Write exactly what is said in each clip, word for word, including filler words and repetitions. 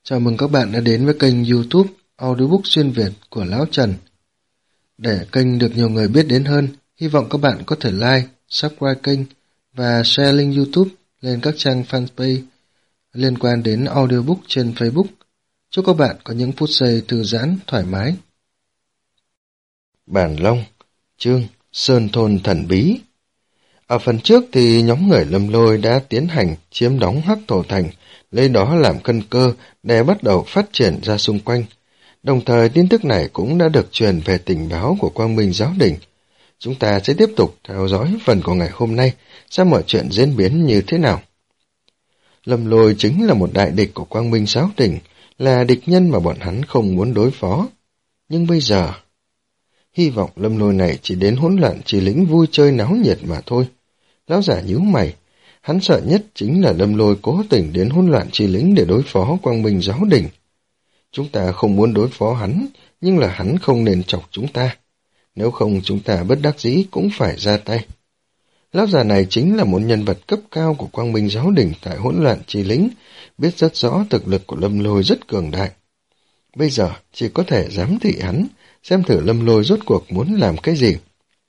Chào mừng các bạn đã đến với kênh YouTube Audiobook xuyên Việt của Lão Trần. Để kênh được nhiều người biết đến hơn, hy vọng các bạn có thể like, subscribe kênh và share link YouTube lên các trang fanpage liên quan đến audiobook trên Facebook. Chúc các bạn có những phút giây thư giãn, thoải mái. Bản Long, chương Sơn Thôn Thần Bí. Ở phần trước thì nhóm người Lâm Lôi đã tiến hành chiếm đóng Hắc Thổ Thành, lấy đó làm căn cơ để bắt đầu phát triển ra xung quanh. Đồng thời tin tức này cũng đã được truyền về tình báo của Quang Minh Giáo Đình. Chúng ta sẽ tiếp tục theo dõi phần của ngày hôm nay, xem mọi chuyện diễn biến như thế nào. Lâm Lôi chính là một đại địch của Quang Minh Giáo Đình, là địch nhân mà bọn hắn không muốn đối phó. Nhưng bây giờ, hy vọng Lâm Lôi này chỉ đến hỗn loạn chỉ lĩnh vui chơi náo nhiệt mà thôi. Lão giả nhíu mày, hắn sợ nhất chính là Lâm Lôi cố tình đến hỗn loạn chi lĩnh để đối phó Quang Minh Giáo Đình. Chúng ta không muốn đối phó hắn, nhưng là hắn không nên chọc chúng ta. Nếu không chúng ta bất đắc dĩ cũng phải ra tay. Lão già này chính là một nhân vật cấp cao của Quang Minh Giáo Đình tại hỗn loạn chi lĩnh, biết rất rõ thực lực của Lâm Lôi rất cường đại. Bây giờ chỉ có thể giám thị hắn, xem thử Lâm Lôi rốt cuộc muốn làm cái gì.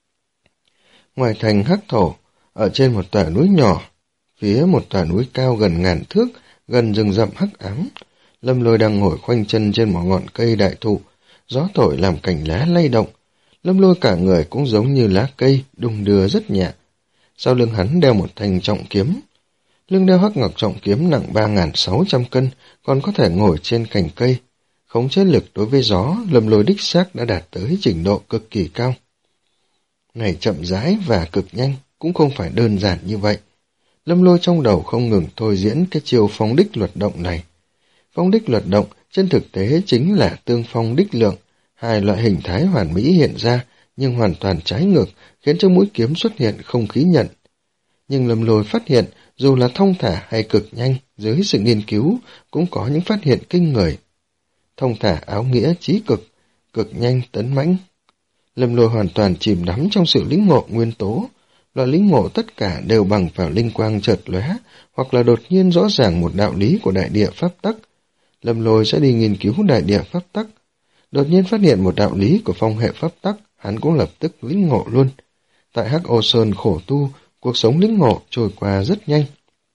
Ngoài thành Hắc Thổ, ở trên một tòa núi nhỏ, phía một tòa núi cao gần ngàn thước, gần rừng rậm hắc ám, Lâm Lôi đang ngồi khoanh chân trên một ngọn cây đại thụ, gió thổi làm cành lá lay động. Lâm Lôi cả người cũng giống như lá cây, đung đưa rất nhẹ. Sau lưng hắn đeo một thanh trọng kiếm. Lưng đeo hắc ngọc trọng kiếm nặng ba nghìn sáu trăm cân, còn có thể ngồi trên cành cây. Khống chế lực đối với gió, Lâm Lôi đích xác đã đạt tới trình độ cực kỳ cao. Này chậm rãi và cực nhanh, cũng không phải đơn giản như vậy. Lâm Lôi trong đầu không ngừng thôi diễn cái chiều phong đích luật động này. Phong đích luật động trên thực tế chính là tương phong đích lượng, hai loại hình thái hoàn mỹ hiện ra nhưng hoàn toàn trái ngược, khiến cho mũi kiếm xuất hiện không khí nhận. Nhưng Lâm Lôi phát hiện dù là thông thả hay cực nhanh, dưới sự nghiên cứu cũng có những phát hiện kinh người. Thông thả áo nghĩa chí cực, cực nhanh tấn mãnh. Lâm Lôi hoàn toàn chìm đắm trong sự lĩnh ngộ nguyên tố. Loại lĩnh ngộ tất cả đều bằng vào linh quang chợt lóe, hoặc là đột nhiên rõ ràng một đạo lý của đại địa pháp tắc. Lâm Lôi sẽ đi nghiên cứu đại địa pháp tắc. Đột nhiên phát hiện một đạo lý của phong hệ pháp tắc, hắn cũng lập tức lĩnh ngộ luôn. Tại Hắc Ô Sơn khổ tu, cuộc sống lĩnh ngộ trôi qua rất nhanh.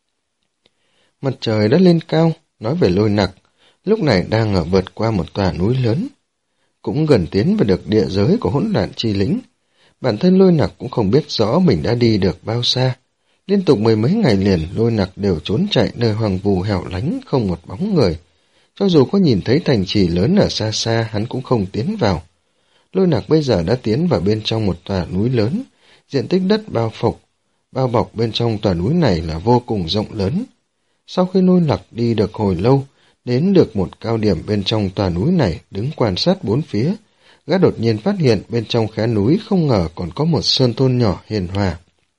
Mặt trời đã lên cao, nói về Lôi Nặc, lúc này đang ở vượt qua một tòa núi lớn, cũng gần tiến vào được địa giới của hỗn loạn chi lĩnh. Bản thân Lôi Nặc cũng không biết rõ mình đã đi được bao xa. Liên tục mười mấy ngày liền, Lôi Nặc đều trốn chạy nơi hoang vu hẻo lánh, không một bóng người. Cho dù có nhìn thấy thành trì lớn ở xa xa, hắn cũng không tiến vào. Lôi Nặc bây giờ đã tiến vào bên trong một tòa núi lớn, diện tích đất bao phục, bao bọc bên trong tòa núi này là vô cùng rộng lớn. Sau khi Lôi Nặc đi được hồi lâu, đến được một cao điểm bên trong tòa núi này, đứng quan sát bốn phía, gã đột nhiên phát hiện bên trong khe núi không ngờ còn có một sơn thôn nhỏ hiền hòa.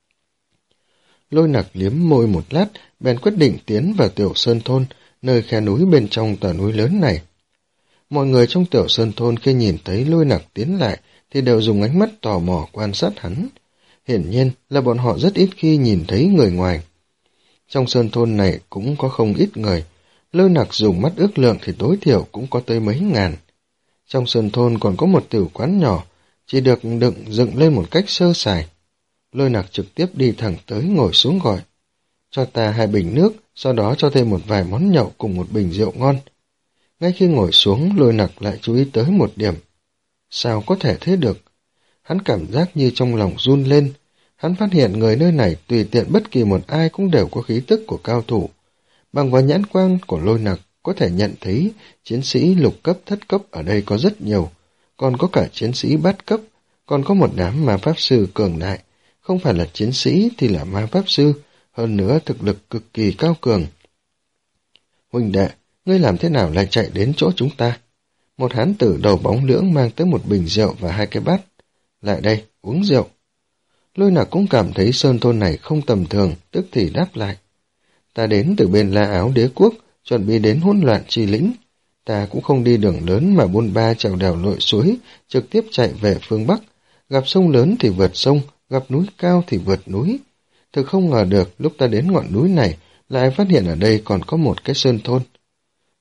Lôi Nặc liếm môi một lát, bèn quyết định tiến vào tiểu sơn thôn, nơi khe núi bên trong tòa núi lớn này. Mọi người trong tiểu sơn thôn khi nhìn thấy Lôi Nặc tiến lại thì đều dùng ánh mắt tò mò quan sát hắn. Hiển nhiên là bọn họ rất ít khi nhìn thấy người ngoài. Trong sơn thôn này cũng có không ít người. Lôi Nặc dùng mắt ước lượng thì tối thiểu cũng có tới mấy ngàn. Trong sơn thôn còn có một tiểu quán nhỏ, chỉ được đựng dựng lên một cách sơ sài. Lôi Nặc trực tiếp đi thẳng tới ngồi xuống gọi. Cho ta hai bình nước, sau đó cho thêm một vài món nhậu cùng một bình rượu ngon. Ngay khi ngồi xuống, Lôi Nặc lại chú ý tới một điểm. Sao có thể thế được? Hắn cảm giác như trong lòng run lên. Hắn phát hiện người nơi này tùy tiện bất kỳ một ai cũng đều có khí tức của cao thủ. Bằng vào nhãn quang của Lôi Nặc có thể nhận thấy chiến sĩ lục cấp thất cấp ở đây có rất nhiều, còn có cả chiến sĩ bát cấp, còn có một đám ma pháp sư cường đại, không phải là chiến sĩ thì là ma pháp sư, hơn nữa thực lực cực kỳ cao cường. Huynh đệ, ngươi làm thế nào lại chạy đến chỗ chúng ta? Một hán tử đầu bóng lưỡng mang tới một bình rượu và hai cái bát. Lại đây, uống rượu. Lôi Nặc cũng cảm thấy sơn thôn này không tầm thường, tức thì đáp lại. Ta đến từ bên La Áo Đế Quốc, chuẩn bị đến hỗn loạn chi lĩnh. Ta cũng không đi đường lớn mà buôn ba trèo đèo lội suối, trực tiếp chạy về phương Bắc. Gặp sông lớn thì vượt sông, gặp núi cao thì vượt núi. Thực không ngờ được lúc ta đến ngọn núi này, lại phát hiện ở đây còn có một cái sơn thôn.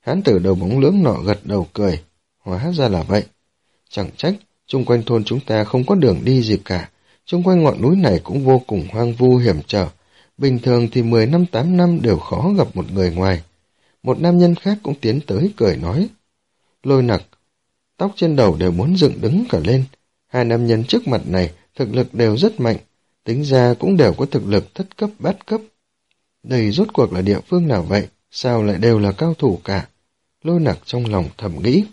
Hán tử đầu bóng lưỡng nọ gật đầu cười. Hóa ra là vậy. Chẳng trách, chung quanh thôn chúng ta không có đường đi gì cả. Chung quanh ngọn núi này cũng vô cùng hoang vu hiểm trở. Bình thường thì mười năm tám năm đều khó gặp một người ngoài. Một nam nhân khác cũng tiến tới cười nói. Lôi Nặc, tóc trên đầu đều muốn dựng đứng cả lên. Hai nam nhân trước mặt này thực lực đều rất mạnh, tính ra cũng đều có thực lực thất cấp bát cấp. Đây rốt cuộc là địa phương nào vậy? Sao lại đều là cao thủ cả? Lôi Nặc trong lòng thầm nghĩ.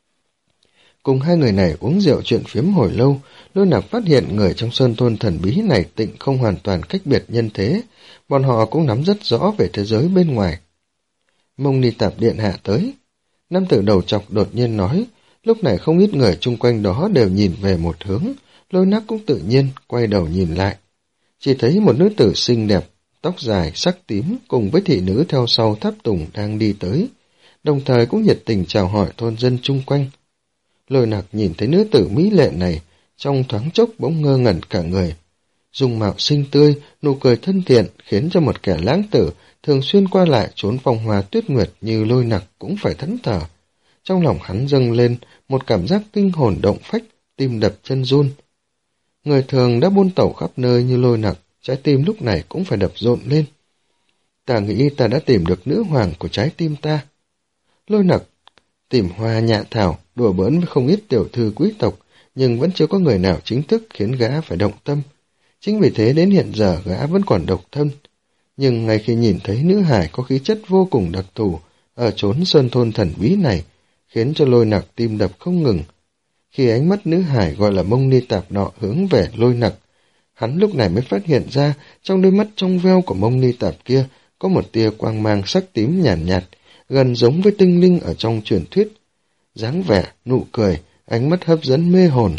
Cùng hai người này uống rượu chuyện phiếm hồi lâu, Lôi Nặc phát hiện người trong sơn thôn thần bí này tịnh không hoàn toàn cách biệt nhân thế, bọn họ cũng nắm rất rõ về thế giới bên ngoài. Mông Ni Tạp điện hạ tới. Nam tử đầu chọc đột nhiên nói, lúc này không ít người chung quanh đó đều nhìn về một hướng, Lôi Nặc cũng tự nhiên quay đầu nhìn lại. Chỉ thấy một nữ tử xinh đẹp, tóc dài, sắc tím cùng với thị nữ theo sau tháp tùng đang đi tới, đồng thời cũng nhiệt tình chào hỏi thôn dân chung quanh. Lôi Nặc nhìn thấy nữ tử mỹ lệ này, trong thoáng chốc bỗng ngơ ngẩn cả người. Dung mạo xinh tươi, nụ cười thân thiện khiến cho một kẻ lãng tử thường xuyên qua lại trốn phong hoa tuyết nguyệt như Lôi Nặc cũng phải thẫn thờ. Trong lòng hắn dâng lên một cảm giác kinh hồn động phách, tim đập chân run. Người thường đã buôn tẩu khắp nơi như Lôi Nặc, trái tim lúc này cũng phải đập rộn lên. Ta nghĩ ta đã tìm được nữ hoàng của trái tim ta. Lôi Nặc tìm hoa nhạ thảo, đùa bỡn với không ít tiểu thư quý tộc, nhưng vẫn chưa có người nào chính thức khiến gã phải động tâm. Chính vì thế đến hiện giờ gã vẫn còn độc thân. Nhưng ngay khi nhìn thấy nữ hải có khí chất vô cùng đặc thù ở chốn sơn thôn thần bí này, khiến cho Lôi Nặc tim đập không ngừng. Khi ánh mắt nữ hải gọi là Mông Ni Tạp nọ hướng về Lôi Nặc, hắn lúc này mới phát hiện ra trong đôi mắt trong veo của Mông Ni Tạp kia có một tia quang mang sắc tím nhàn nhạt, nhạt, gần giống với tinh linh ở trong truyền thuyết. Dáng vẻ, nụ cười, ánh mắt hấp dẫn mê hồn.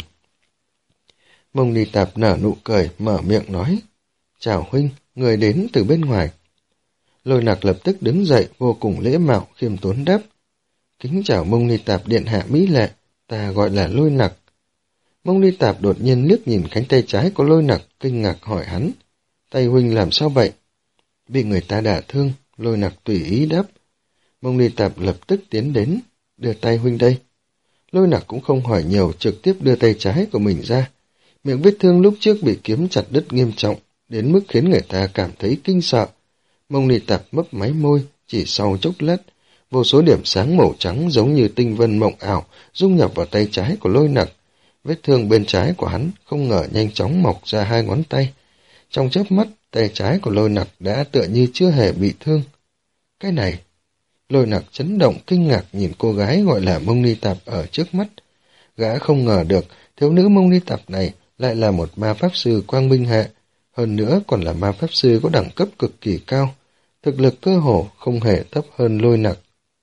Mông Ni Tạp nở nụ cười, mở miệng nói, chào huynh, người đến từ bên ngoài. Lôi Nặc lập tức đứng dậy, vô cùng lễ mạo, khiêm tốn đáp, kính chào Mông Ni Tạp điện hạ mỹ lệ, ta gọi là Lôi Nặc. Mông Ni Tạp đột nhiên liếc nhìn cánh tay trái của Lôi Nặc, kinh ngạc hỏi hắn, tay huynh làm sao vậy? Bị người ta đả thương. Lôi Nặc tùy ý đáp. Mông Ni Tạp lập tức tiến đến, đưa tay huynh đây. Lôi Nặc cũng không hỏi nhiều, trực tiếp đưa tay trái của mình ra. Miệng vết thương lúc trước bị kiếm chặt đứt nghiêm trọng, đến mức khiến người ta cảm thấy kinh sợ. Mông Ni Tạp mấp máy môi, chỉ sau chốc lát, vô số điểm sáng màu trắng giống như tinh vân mộng ảo dung nhập vào tay trái của Lôi Nặc. Vết thương bên trái của hắn không ngờ nhanh chóng mọc ra hai ngón tay. Trong chớp mắt, tay trái của Lôi Nặc đã tựa như chưa hề bị thương. Cái này, Lôi Nặc chấn động kinh ngạc nhìn cô gái gọi là Mông Ni Tạp ở trước mắt. Gã không ngờ được thiếu nữ Mông Ni Tạp này lại là một ma pháp sư quang minh hệ, hơn nữa còn là ma pháp sư có đẳng cấp cực kỳ cao, thực lực cơ hồ không hề thấp hơn Lôi Nặc.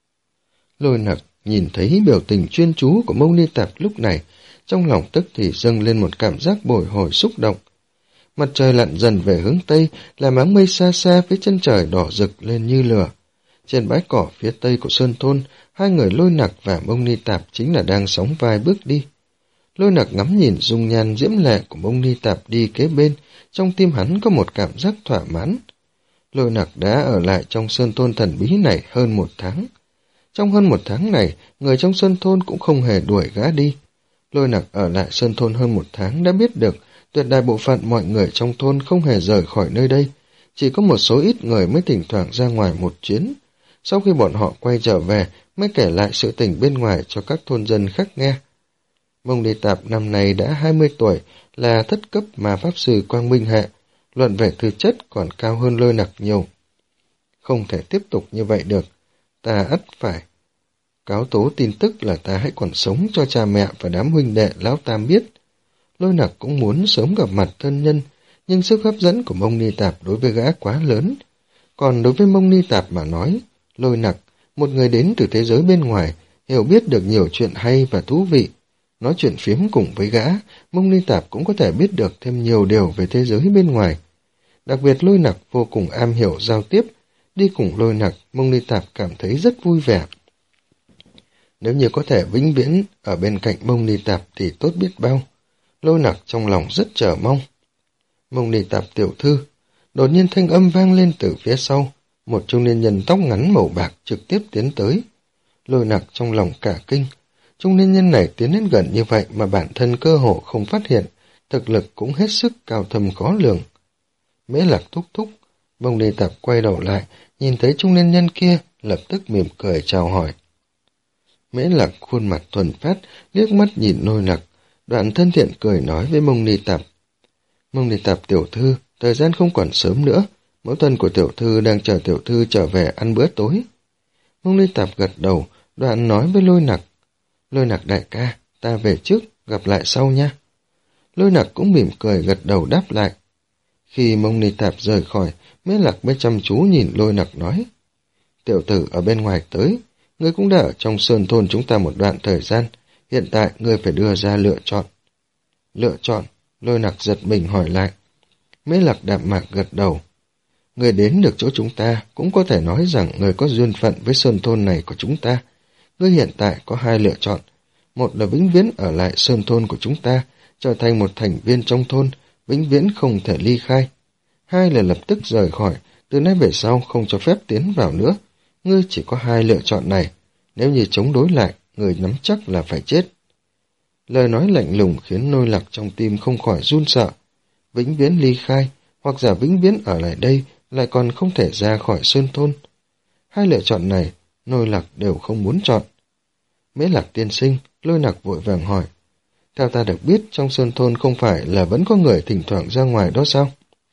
Lôi Nặc nhìn thấy biểu tình chuyên chú của Mông Ni Tạp lúc này, trong lòng tức thì dâng lên một cảm giác bồi hồi xúc động. Mặt trời lặn dần về hướng Tây, làm áng mây xa xa phía chân trời đỏ rực lên như lửa. Trên bãi cỏ phía Tây của Sơn Thôn, hai người Lôi Nặc và Mông Ni Tạp chính là đang sóng vai bước đi. Lôi Nặc ngắm nhìn dung nhan diễm lệ của Mông Ni Tạp đi kế bên, trong tim hắn có một cảm giác thỏa mãn. Lôi Nặc đã ở lại trong Sơn Thôn thần bí này hơn một tháng. Trong hơn một tháng này, người trong Sơn Thôn cũng không hề đuổi gã đi. Lôi Nặc ở lại Sơn Thôn hơn một tháng đã biết được tuyệt đại bộ phận mọi người trong thôn không hề rời khỏi nơi đây, chỉ có một số ít người mới thỉnh thoảng ra ngoài một chuyến. Sau khi bọn họ quay trở về, mới kể lại sự tình bên ngoài cho các thôn dân khác nghe. Mông Ni Tạp năm nay đã hai mươi tuổi, là thất cấp ma pháp sư quang minh hệ, luận về tư chất còn cao hơn Lôi Nặc nhiều. Không thể tiếp tục như vậy được, ta ắt phải cáo tố tin tức là ta hãy còn sống cho cha mẹ và đám huynh đệ lão tam biết. Lôi Nặc cũng muốn sớm gặp mặt thân nhân, nhưng sức hấp dẫn của Mông Ni Tạp đối với gã quá lớn. Còn đối với Mông Ni Tạp mà nói, Lôi Nặc, một người đến từ thế giới bên ngoài, hiểu biết được nhiều chuyện hay và thú vị. Nói chuyện phiếm cùng với gã, Mông Ni Tạp cũng có thể biết được thêm nhiều điều về thế giới bên ngoài. Đặc biệt Lôi Nặc vô cùng am hiểu giao tiếp, đi cùng Lôi Nặc, Mông Ni Tạp cảm thấy rất vui vẻ. Nếu như có thể vĩnh viễn ở bên cạnh Mông Ni Tạp thì tốt biết bao. Lôi Nặc trong lòng rất chờ mong. Mông Ni Tạp tiểu thư, đột nhiên thanh âm vang lên từ phía sau, một trung niên nhân tóc ngắn màu bạc trực tiếp tiến tới. Lôi Nặc trong lòng cả kinh. Trung niên nhân này tiến đến gần như vậy mà bản thân cơ hồ không phát hiện, thực lực cũng hết sức cao thâm khó lường. Mễ Lạc thúc thúc, Mông Ly Tạp quay đầu lại, nhìn thấy trung niên nhân kia, lập tức mỉm cười chào hỏi. Mễ Lạc khuôn mặt thuần phát, liếc mắt nhìn Lôi Nặc, đoạn thân thiện cười nói với Mông Ly Tạp. Mông Ly Tạp tiểu thư, thời gian không còn sớm nữa, mẫu thân của tiểu thư đang chờ tiểu thư trở về ăn bữa tối. Mông Ly Tạp gật đầu, đoạn nói với Lôi Nặc. Lôi Nặc đại ca, ta về trước, gặp lại sau nha. Lôi Nặc cũng mỉm cười gật đầu đáp lại. Khi Mông Ly Tạp rời khỏi, Mễ Lạc mới chăm chú nhìn Lôi Nặc nói. Tiểu tử ở bên ngoài tới, ngươi cũng đã ở trong sơn thôn chúng ta một đoạn thời gian, hiện tại ngươi phải đưa ra lựa chọn. Lựa chọn? Lôi Nặc giật mình hỏi lại. Mễ Lạc đạm mạc gật đầu. Ngươi đến được chỗ chúng ta, cũng có thể nói rằng ngươi có duyên phận với sơn thôn này của chúng ta. Ngươi hiện tại có hai lựa chọn. Một là vĩnh viễn ở lại sơn thôn của chúng ta, trở thành một thành viên trong thôn, vĩnh viễn không thể ly khai. Hai là lập tức rời khỏi, từ nay về sau không cho phép tiến vào nữa. Ngươi chỉ có hai lựa chọn này, nếu như chống đối lại, người nắm chắc là phải chết. Lời nói lạnh lùng khiến Lôi Nặc trong tim không khỏi run sợ. Vĩnh viễn ly khai, hoặc giả vĩnh viễn ở lại đây, lại còn không thể ra khỏi sơn thôn. Hai lựa chọn này, Lôi Nặc đều không muốn chọn. Mễ Lạc tiên sinh, Lôi Nặc vội vàng hỏi. Theo ta được biết, trong sơn thôn không phải là vẫn có người thỉnh thoảng ra ngoài đó sao?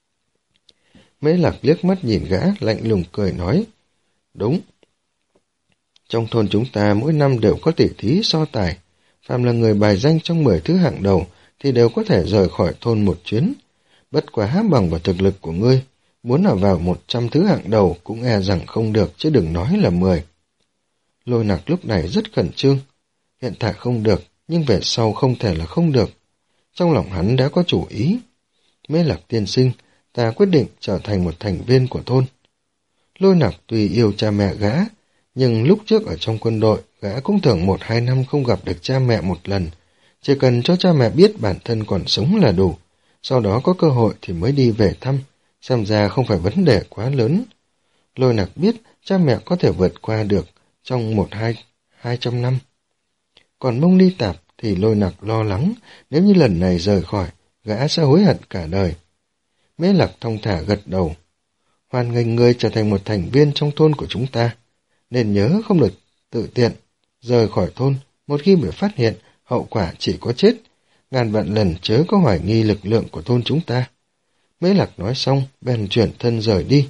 Mễ Lạc liếc mắt nhìn gã, lạnh lùng cười nói. Đúng. Trong thôn chúng ta mỗi năm đều có tỉ thí so tài. Phàm là người bài danh trong mười thứ hạng đầu thì đều có thể rời khỏi thôn một chuyến. Bất quá bằng vào thực lực của ngươi, muốn ở vào một trăm thứ hạng đầu cũng e rằng không được, chứ đừng nói là mười. Lôi Nặc lúc này rất khẩn trương. Hiện tại không được, nhưng về sau không thể là không được. Trong lòng hắn đã có chủ ý. Mễ Lạc tiên sinh, ta quyết định trở thành một thành viên của thôn. Lôi Nặc tuy yêu cha mẹ gã, nhưng lúc trước ở trong quân đội, gã cũng thường một hai năm không gặp được cha mẹ một lần. Chỉ cần cho cha mẹ biết bản thân còn sống là đủ, sau đó có cơ hội thì mới đi về thăm, xem ra không phải vấn đề quá lớn. Lôi Nặc biết cha mẹ có thể vượt qua được trong một hai, hai trăm năm. Còn Mông Ly Tạp thì Lôi Nặc lo lắng, nếu như lần này rời khỏi, gã sẽ hối hận cả đời. Mễ Lạc thong thả gật đầu. Hoan nghênh ngươi trở thành một thành viên trong thôn của chúng ta, nên nhớ không được tự tiện rời khỏi thôn. Một khi bị phát hiện, hậu quả chỉ có chết. Ngàn vạn lần chớ có hoài nghi lực lượng của thôn chúng ta. Mễ Lạc nói xong, bèn chuyển thân rời đi.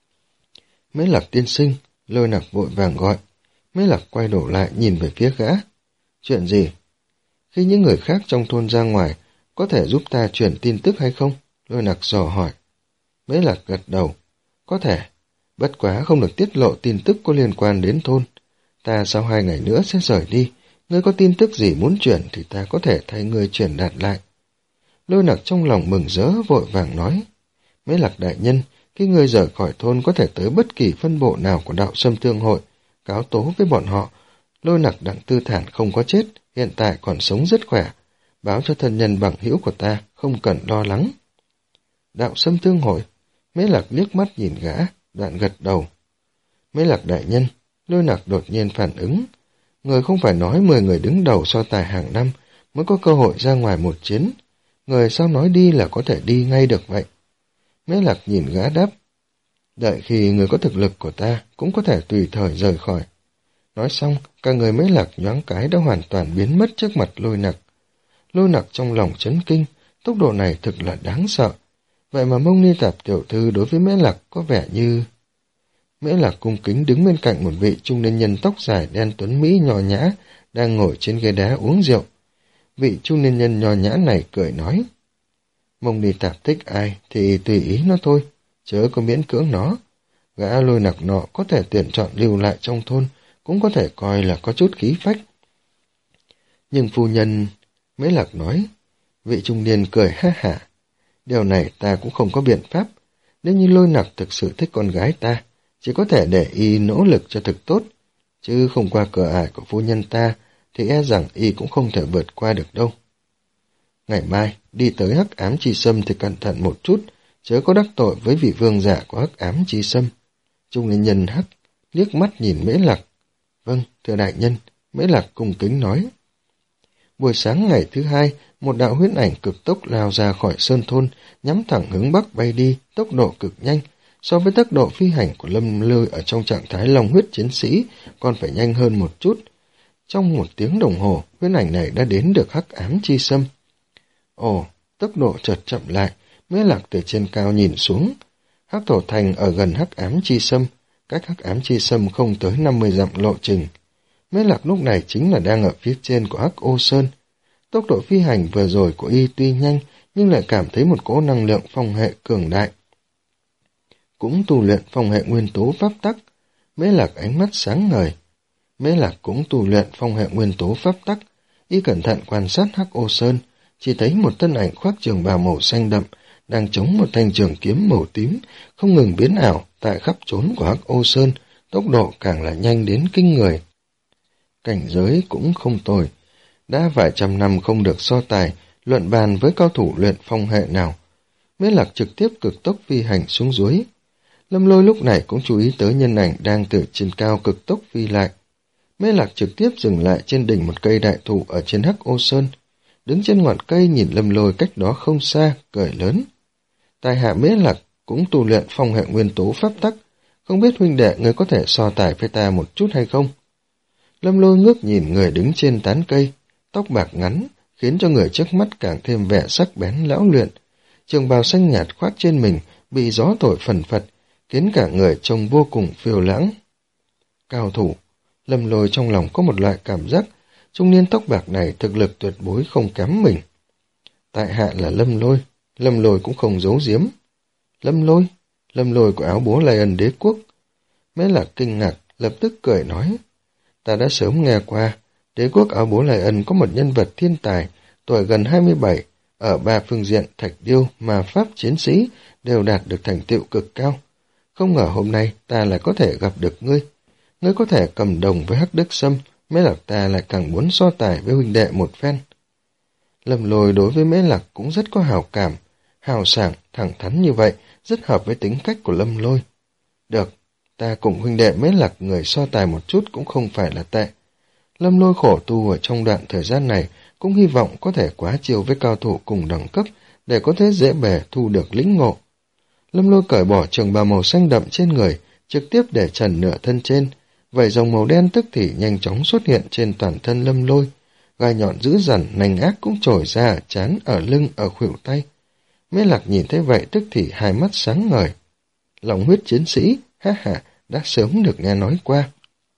Mễ Lạc tiên sinh, Lôi Nặc vội vàng gọi. Mễ Lạc quay đổ lại nhìn về phía gã. Chuyện gì? Khi những người khác trong thôn ra ngoài, có thể giúp ta truyền tin tức hay không? Lôi Nặc dò hỏi. Mễ Lạc gật đầu. Có thể. Bất quá không được tiết lộ tin tức có liên quan đến thôn. Ta sau hai ngày nữa sẽ rời đi. Ngươi có tin tức gì muốn chuyển thì ta có thể thay ngươi truyền đạt lại. Lôi Nặc trong lòng mừng rỡ vội vàng nói. Mễ Lạc đại nhân, khi ngươi rời khỏi thôn có thể tới bất kỳ phân bộ nào của đạo Sâm Thương hội, cáo tố với bọn họ. Lôi Nặc Đặng Tư Thản không có chết, hiện tại còn sống rất khỏe. Báo cho thân nhân bằng hữu của ta, không cần lo lắng. Đạo Sâm Thương hội, Mễ Lạc liếc mắt nhìn gã, đoạn gật đầu. Mễ Lạc đại nhân, Lôi Nặc đột nhiên phản ứng. Người không phải nói mười người đứng đầu so tài hàng năm mới có cơ hội ra ngoài một chiến. Người sao nói đi là có thể đi ngay được vậy? Mễ Lạc nhìn gã đáp. Đợi khi người có thực lực của ta cũng có thể tùy thời rời khỏi. Nói xong, cả người Mễ Lạc nhoáng cái đã hoàn toàn biến mất trước mặt Lôi Nặc. Lôi Nặc trong lòng chấn kinh, tốc độ này thực là đáng sợ. Vậy mà Mông Ly Tạp tiểu thư đối với Mễ Lạc có vẻ như... Mễ Lạc cung kính đứng bên cạnh một vị trung niên nhân tóc dài đen tuấn Mỹ nho nhã, đang ngồi trên ghế đá uống rượu. Vị trung niên nhân nho nhã này cười nói. Mông Ly Tạp thích ai thì tùy ý nó thôi, chớ có miễn cưỡng nó. Gã Lôi Nặc nọ có thể tuyển chọn lưu lại trong thôn, cũng có thể coi là có chút khí phách. Nhưng phu nhân... Mễ Lạc nói. Vị trung niên cười ha hả. Điều này ta cũng không có biện pháp. Nếu như Lôi Nặc thực sự thích con gái ta, chỉ có thể để y nỗ lực cho thực tốt, chứ không qua cửa ải của phu nhân ta, thì e rằng y cũng không thể vượt qua được đâu. Ngày mai, đi tới Hắc Ám Chi Sâm thì cẩn thận một chút, chớ có đắc tội với vị vương giả của Hắc Ám Chi Sâm. Trung niên nhân Hắc liếc mắt nhìn Mễ Lạc. Vâng, thưa đại nhân, Mễ Lạc cung kính nói. Buổi sáng ngày thứ hai, một đạo huyễn ảnh cực tốc lao ra khỏi sơn thôn, nhắm thẳng hướng bắc bay đi, tốc độ cực nhanh. So với tốc độ phi hành của Lâm Lôi ở trong trạng thái long huyết chiến sĩ, còn phải nhanh hơn một chút. Trong một tiếng đồng hồ, huyễn ảnh này đã đến được Hắc Ám Chi Sâm. Ồ, tốc độ chợt chậm lại, Mễ Lạc từ trên cao nhìn xuống. Hắc Thổ Thành ở gần Hắc Ám Chi Sâm, cách Hắc Ám Chi Sâm không tới năm mươi dặm lộ trình. Mễ Lạc lúc này chính là đang ở phía trên của Hắc Ô Sơn. Tốc độ phi hành vừa rồi của y tuy nhanh, nhưng lại cảm thấy một cỗ năng lượng phong hệ cường đại. Cũng tu luyện phong hệ nguyên tố pháp tắc, Mễ Lạc ánh mắt sáng ngời. Mễ Lạc cũng tu luyện phong hệ nguyên tố pháp tắc, y cẩn thận quan sát Hắc Ô Sơn, chỉ thấy một thân ảnh khoác trường bào màu xanh đậm, đang chống một thanh trường kiếm màu tím, không ngừng biến ảo tại khắp chốn của Hắc Ô Sơn, tốc độ càng là nhanh đến kinh người. Cảnh giới cũng không tồi, đã vài trăm năm không được so tài, luận bàn với cao thủ luyện phong hệ nào. Mễ Lạc trực tiếp cực tốc phi hành xuống dưới. Lâm Lôi lúc này cũng chú ý tới nhân ảnh đang từ trên cao cực tốc phi lại. Mễ Lạc trực tiếp dừng lại trên đỉnh một cây đại thụ ở trên Hắc Ô Sơn, đứng trên ngọn cây nhìn Lâm Lôi cách đó không xa, cười lớn. Tài hạ Mễ Lạc cũng tu luyện phong hệ nguyên tố pháp tắc, không biết huynh đệ người có thể so tài với ta một chút hay không? Lâm Lôi ngước nhìn người đứng trên tán cây, tóc bạc ngắn, khiến cho người trước mắt càng thêm vẻ sắc bén lão luyện. Trường bào xanh nhạt khoác trên mình, bị gió thổi phần phật, khiến cả người trông vô cùng phiêu lãng. Cao thủ, Lâm Lôi trong lòng có một loại cảm giác, trung niên tóc bạc này thực lực tuyệt đối không kém mình. Tại hạ là Lâm Lôi, Lâm Lôi cũng không giấu giếm. Lâm Lôi, Lâm Lôi của áo bố Lai Ân đế quốc. Mễ Lạc kinh ngạc, lập tức cười nói. Ta đã sớm nghe qua, đế quốc áo bố Lai Ân có một nhân vật thiên tài, tuổi gần hai mươi bảy, ở ba phương diện thạch điêu, ma pháp, chiến sĩ đều đạt được thành tựu cực cao. Không ngờ hôm nay ta lại có thể gặp được ngươi. Ngươi có thể cầm đồng với Hắc Đức Sâm, Mễ Lạc ta lại càng muốn so tài với huynh đệ một phen. Lâm Lôi đối với Mễ Lạc cũng rất có hào cảm, hào sảng, thẳng thắn như vậy, rất hợp với tính cách của Lâm Lôi. Được, ta cùng huynh đệ Mễ Lạc người so tài một chút cũng không phải là tệ. Lâm Lôi khổ tu ở trong đoạn thời gian này, cũng hy vọng có thể quá chiêu với cao thủ cùng đẳng cấp, để có thể dễ bề thu được lĩnh ngộ. Lâm Lôi cởi bỏ trường bào màu xanh đậm trên người, trực tiếp để trần nửa thân trên, vảy rồng màu đen tức thì nhanh chóng xuất hiện trên toàn thân Lâm Lôi, gai nhọn dữ dằn nành ác cũng trồi ra ở trán, ở lưng, ở khuỷu tay. Mễ Lạc nhìn thấy vậy tức thì hai mắt sáng ngời. Lòng huyết chiến sĩ, ha ha, đã sớm được nghe nói qua.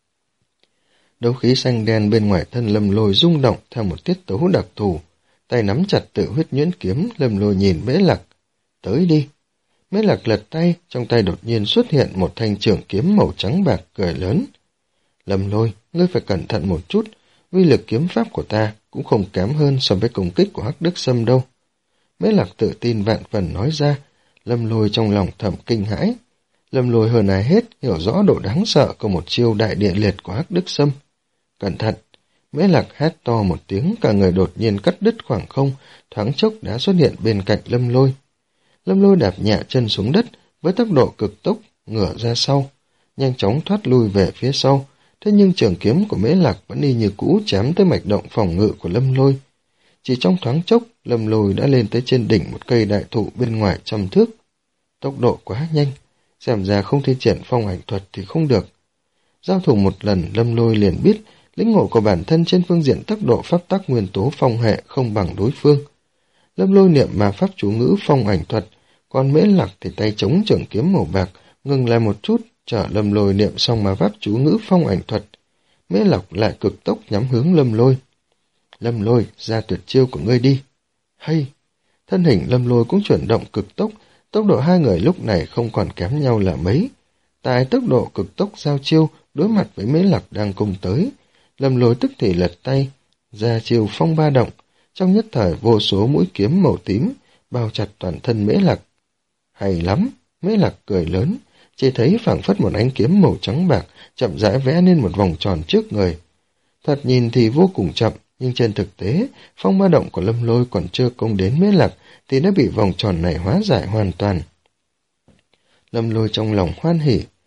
Đấu khí xanh đen bên ngoài thân Lâm Lôi rung động theo một tiết tấu đặc thù, tay nắm chặt tự huyết nhuyễn kiếm. Lâm Lôi nhìn Mễ Lạc, tới đi. Mễ Lạc lật tay, trong tay đột nhiên xuất hiện một thanh trường kiếm màu trắng bạc, cười lớn. Lâm Lôi, ngươi phải cẩn thận một chút, uy lực kiếm pháp của ta cũng không kém hơn so với công kích của Hắc Đức Sâm đâu. Mễ Lạc tự tin vạn phần nói ra. Lâm Lôi trong lòng thầm kinh hãi. Lâm Lôi hơn ai hết hiểu rõ độ đáng sợ của một chiêu đại địa liệt của Hắc Đức Sâm. Cẩn thận! Mễ Lạc hét to một tiếng, cả người đột nhiên cắt đứt khoảng không, thoáng chốc đã xuất hiện bên cạnh Lâm Lôi. Lâm Lôi đạp nhẹ chân xuống đất, với tốc độ cực tốc, ngửa ra sau, nhanh chóng thoát lui về phía sau. Thế nhưng trường kiếm của Mễ Lạc vẫn đi như cũ chém tới mạch động phòng ngự của Lâm Lôi. Chỉ trong thoáng chốc, Lâm Lôi đã lên tới trên đỉnh một cây đại thụ bên ngoài trăm thước. Tốc độ quá nhanh, xem ra không thi triển phong ảnh thuật thì không được. Giao thủ một lần, Lâm Lôi liền biết lĩnh ngộ của bản thân trên phương diện tốc độ pháp tắc nguyên tố phong hệ không bằng đối phương. Lâm Lôi niệm mà pháp chú ngữ phong ảnh thuật, còn Mễ Lạc thì tay chống trường kiếm màu bạc, ngừng lại một chút, chờ Lâm Lôi niệm xong mà pháp chú ngữ phong ảnh thuật. Mễ Lạc lại cực tốc nhắm hướng Lâm Lôi. Lâm Lôi, ra tuyệt chiêu của ngươi đi. Hay! Thân hình Lâm Lôi cũng chuyển động cực tốc, tốc độ hai người lúc này không còn kém nhau là mấy. Tại tốc độ cực tốc giao chiêu, đối mặt với Mễ Lạc đang cùng tới, Lâm Lôi tức thì lật tay, ra chiêu phong ba động, trong nhất thời vô số mũi kiếm màu tím, bao chặt toàn thân Mễ Lạc. Hay lắm! Mễ Lạc cười lớn, chỉ thấy phảng phất một ánh kiếm màu trắng bạc, chậm rãi vẽ nên một vòng tròn trước người. Thật nhìn thì vô cùng chậm, nhưng trên thực tế, phong ba động của Lâm Lôi còn chưa công đến Mễ Lạc, thì đã bị vòng tròn này hóa giải hoàn toàn. Lâm Lôi trong lòng hoan hỉ.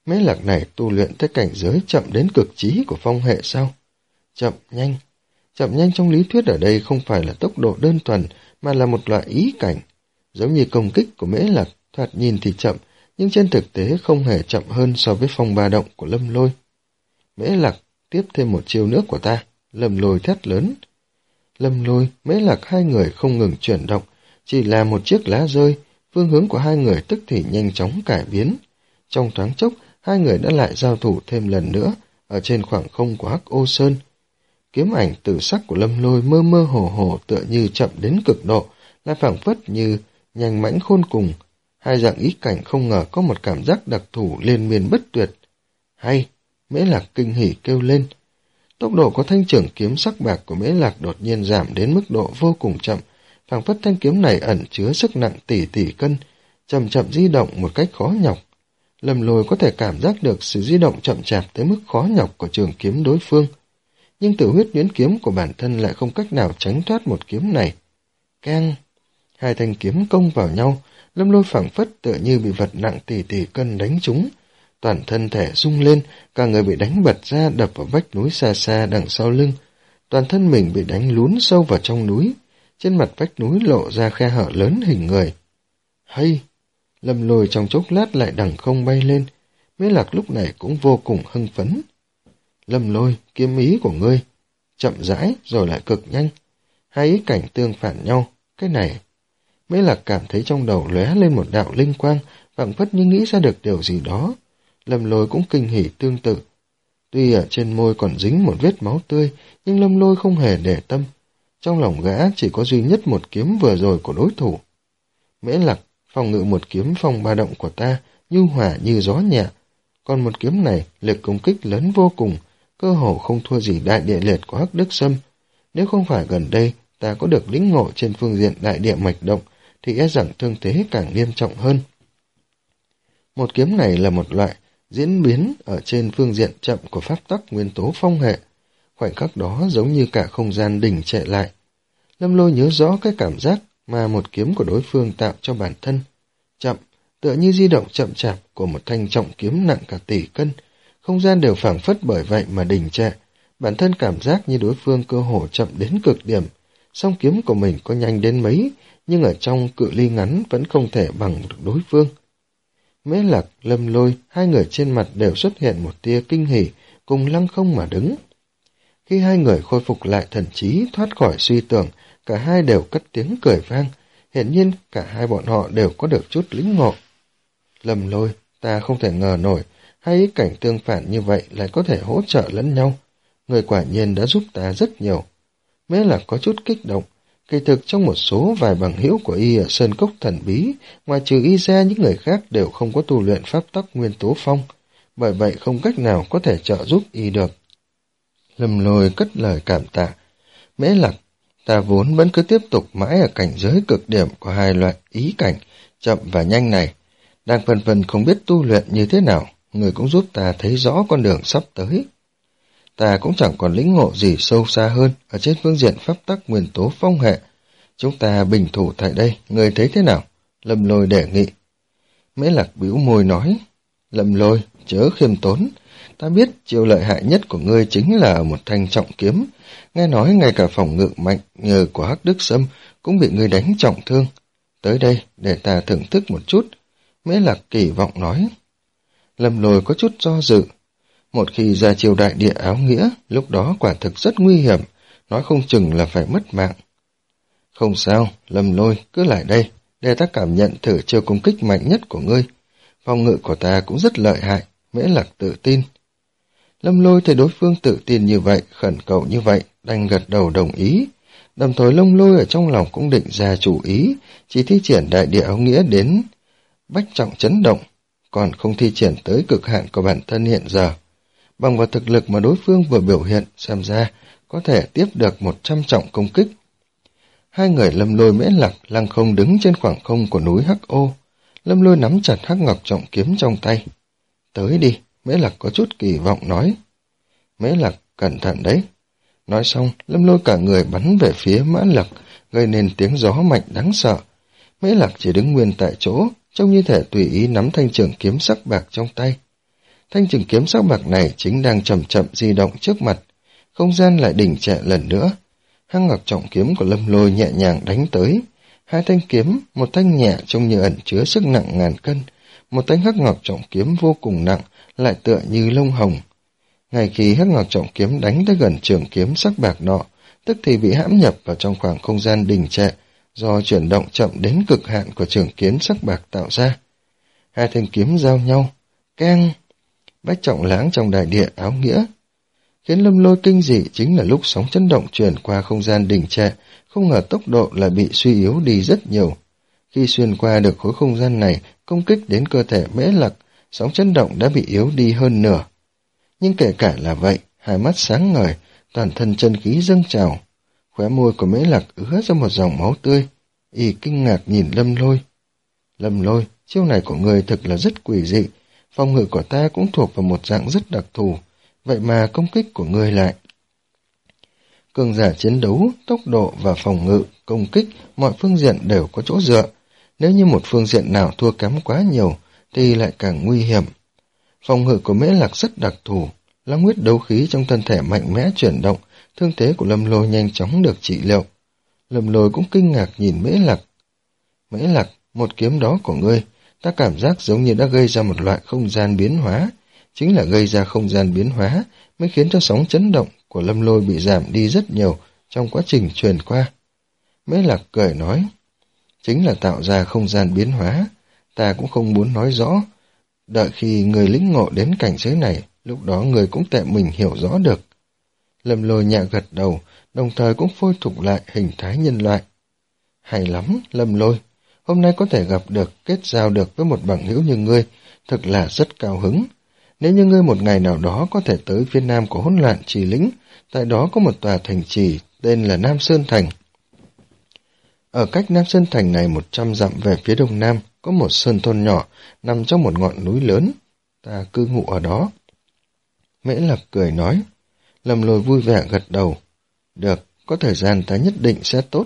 Mễ Lạc này tu luyện tới cảnh giới chậm đến cực trí của phong hệ sao? Chậm nhanh. Chậm nhanh trong lý thuyết ở đây không phải là tốc độ đơn thuần, mà là một loại ý cảnh. Giống như công kích của Mễ Lạc, thoạt nhìn thì chậm, nhưng trên thực tế không hề chậm hơn so với phong ba động của Lâm Lôi. Mễ Lạc, tiếp thêm một chiêu nữa của ta. Lâm Lôi thét lớn. Lâm Lôi, Mễ Lạc hai người không ngừng chuyển động, chỉ là một chiếc lá rơi, phương hướng của hai người tức thì nhanh chóng cải biến. Trong thoáng chốc, hai người đã lại giao thủ thêm lần nữa, ở trên khoảng không của Hắc Ô Sơn. Kiếm ảnh tử sắc của Lâm Lôi mơ mơ hồ hồ tựa như chậm đến cực độ, lại phảng phất như nhanh mãnh khôn cùng. Hai dạng ý cảnh không ngờ có một cảm giác đặc thù liên miên bất tuyệt. Hay, Mễ Lạc kinh hỉ kêu lên. Tốc độ của thanh trưởng kiếm sắc bạc của Mễ Lạc đột nhiên giảm đến mức độ vô cùng chậm, phảng phất thanh kiếm này ẩn chứa sức nặng tỷ tỷ cân, chậm chậm di động một cách khó nhọc. Lâm Lôi có thể cảm giác được sự di động chậm chạp tới mức khó nhọc của trường kiếm đối phương, nhưng tử huyết nhuyễn kiếm của bản thân lại không cách nào tránh thoát một kiếm này. Keng! Hai thanh kiếm công vào nhau, Lâm Lôi phảng phất tựa như bị vật nặng tỷ tỷ cân đánh trúng, toàn thân thể rung lên, cả người bị đánh bật ra đập vào vách núi xa xa đằng sau lưng, toàn thân mình bị đánh lún sâu vào trong núi, trên mặt vách núi lộ ra khe hở lớn hình người. Hay! Lâm Lôi trong chốc lát lại đằng không bay lên, Mễ Lạc lúc này cũng vô cùng hưng phấn. Lâm Lôi, kiếm ý của ngươi, chậm rãi rồi lại cực nhanh, hai ý cảnh tương phản nhau, cái này. Mễ Lạc cảm thấy trong đầu lóe lên một đạo linh quang, phảng phất như nghĩ ra được điều gì đó. Lâm Lôi cũng kinh hỉ tương tự. Tuy ở trên môi còn dính một vết máu tươi, nhưng Lâm Lôi không hề để tâm. Trong lòng gã chỉ có duy nhất một kiếm vừa rồi của đối thủ. Mễ Lạc, phòng ngự một kiếm phong ba động của ta, nhu hòa như gió nhẹ. Còn một kiếm này, lực công kích lớn vô cùng, cơ hồ không thua gì đại địa liệt của Hắc Đức Sâm. Nếu không phải gần đây, ta có được lĩnh ngộ trên phương diện đại địa mạch động, thì e rằng thương thế càng nghiêm trọng hơn. Một kiếm này là một loại diễn biến ở trên phương diện chậm của pháp tắc nguyên tố phong hệ. Khoảnh khắc đó giống như cả không gian đình trệ lại. Lâm Lôi nhớ rõ cái cảm giác mà một kiếm của đối phương tạo cho bản thân. Chậm, tựa như di động chậm chạp của một thanh trọng kiếm nặng cả tỷ cân. Không gian đều phảng phất bởi vậy mà đình trệ. Bản thân cảm giác như đối phương cơ hồ chậm đến cực điểm. Song kiếm của mình có nhanh đến mấy, nhưng ở trong cự ly ngắn vẫn không thể bằng được đối phương. Mễ Lạc, Lâm Lôi, hai người trên mặt đều xuất hiện một tia kinh hỉ, cùng lăng không mà đứng. Khi hai người khôi phục lại thần trí, thoát khỏi suy tưởng, cả hai đều cất tiếng cười vang. Hiển nhiên cả hai bọn họ đều có được chút lĩnh ngộ. Lâm Lôi, ta không thể ngờ nổi, hai ý cảnh tương phản như vậy lại có thể hỗ trợ lẫn nhau. Người quả nhiên đã giúp ta rất nhiều. Mễ Lạc có chút kích động. Kỳ thực trong một số vài bằng hữu của y ở Sơn Cốc Thần Bí, ngoài trừ y ra những người khác đều không có tu luyện pháp tắc nguyên tố phong, bởi vậy không cách nào có thể trợ giúp y được. Lâm Lôi cất lời cảm tạ. Mễ Lạc, ta vốn vẫn cứ tiếp tục mãi ở cảnh giới cực điểm của hai loại ý cảnh, chậm và nhanh này. Đang phân vân không biết tu luyện như thế nào, người cũng giúp ta thấy rõ con đường sắp tới. Ta cũng chẳng còn lĩnh ngộ gì sâu xa hơn ở trên phương diện pháp tắc nguyên tố phong hệ. Chúng ta bình thủ tại đây, người thấy thế nào? Lâm Lôi đề nghị. Mễ Lạc bĩu môi nói, Lâm Lôi, chớ khiêm tốn. Ta biết chiêu lợi hại nhất của ngươi chính là một thanh trọng kiếm. Nghe nói ngay cả phòng ngự mạnh nhờ của Hắc Đức Sâm cũng bị ngươi đánh trọng thương. Tới đây để ta thưởng thức một chút. Mễ Lạc kỳ vọng nói. Lâm Lôi có chút do dự. Một khi ra chiêu đại địa áo nghĩa, lúc đó quả thực rất nguy hiểm, nói không chừng là phải mất mạng. Không sao, Lâm Lôi, cứ lại đây, để ta cảm nhận thử chiêu công kích mạnh nhất của ngươi. Phòng ngự của ta cũng rất lợi hại, Mễ Lạc tự tin. Lâm Lôi thấy đối phương tự tin như vậy, khẩn cầu như vậy, đành gật đầu đồng ý. Đồng thời Lâm Lôi ở trong lòng cũng định ra chủ ý, chỉ thi triển đại địa áo nghĩa đến bách trọng chấn động, còn không thi triển tới cực hạn của bản thân hiện giờ. Bằng vào thực lực mà đối phương vừa biểu hiện, xem ra có thể tiếp được một trăm trọng công kích. Hai người Lâm Lôi Mễ Lạc lăng không đứng trên khoảng không của núi Hắc Ô. Lâm Lôi nắm chặt hắc ngọc trọng kiếm trong tay. Tới đi, Mễ Lạc có chút kỳ vọng nói. Mễ Lạc, cẩn thận đấy. Nói xong, Lâm Lôi cả người bắn về phía Mã Lặc, gây nên tiếng gió mạnh đáng sợ. Mễ Lạc chỉ đứng nguyên tại chỗ, trông như thể tùy ý nắm thanh trường kiếm sắc bạc trong tay. Thanh trường kiếm sắc bạc này chính đang chậm chậm di động trước mặt, không gian lại đình trệ lần nữa. Hắc ngọc trọng kiếm của Lâm Lôi nhẹ nhàng đánh tới. Hai thanh kiếm, một thanh nhẹ trông như ẩn chứa sức nặng ngàn cân, một thanh hắc ngọc trọng kiếm vô cùng nặng, lại tựa như lông hồng. Ngay khi hắc ngọc trọng kiếm đánh tới gần trường kiếm sắc bạc nọ, tức thì bị hãm nhập vào trong khoảng không gian đình trệ, do chuyển động chậm đến cực hạn của trường kiếm sắc bạc tạo ra. Hai thanh kiếm giao nhau, keng. Bách trọng lãng trong đại địa áo nghĩa. Khiến Lâm Lôi kinh dị chính là lúc sóng chấn động truyền qua không gian đình trệ, không ngờ tốc độ lại bị suy yếu đi rất nhiều. Khi xuyên qua được khối không gian này, công kích đến cơ thể Mễ Lặc, sóng chấn động đã bị yếu đi hơn nửa. Nhưng kể cả là vậy, hai mắt sáng ngời, toàn thân chân khí dâng trào. Khóe môi của Mễ Lặc ứa ra một dòng máu tươi, y kinh ngạc nhìn Lâm Lôi. Lâm Lôi, chiêu này của người thực là rất quỷ dị, phòng ngự của ta cũng thuộc vào một dạng rất đặc thù, vậy mà công kích của ngươi lại. Cường giả chiến đấu, tốc độ và phòng ngự, công kích, mọi phương diện đều có chỗ dựa. Nếu như một phương diện nào thua kém quá nhiều, thì lại càng nguy hiểm. Phòng ngự của Mễ Lặc rất đặc thù, long huyết đấu khí trong thân thể mạnh mẽ chuyển động, thương thế của Lâm Lôi nhanh chóng được trị liệu. Lâm Lôi cũng kinh ngạc nhìn Mễ Lặc. Mễ Lặc, một kiếm đó của ngươi, ta cảm giác giống như đã gây ra một loại không gian biến hóa. Chính là gây ra không gian biến hóa mới khiến cho sóng chấn động của Lâm Lôi bị giảm đi rất nhiều trong quá trình truyền qua. Mễ Lặc cười nói, chính là tạo ra không gian biến hóa, ta cũng không muốn nói rõ. Đợi khi người lĩnh ngộ đến cảnh giới này, lúc đó người cũng tự mình hiểu rõ được. Lâm Lôi nhẹ gật đầu, đồng thời cũng phôi thục lại hình thái nhân loại. Hay lắm, Lâm Lôi, hôm nay có thể gặp được, kết giao được với một bằng hữu như ngươi, thực là rất cao hứng. Nếu như ngươi một ngày nào đó có thể tới phía nam của hỗn loạn trì lĩnh, tại đó có một tòa thành trì tên là Nam Sơn Thành. Ở cách Nam Sơn Thành này một trăm dặm về phía đông nam, có một sơn thôn nhỏ, nằm trong một ngọn núi lớn. Ta cư ngụ ở đó. Mễ Lặc cười nói. Lâm Lôi vui vẻ gật đầu. Được, có thời gian ta nhất định sẽ tốt.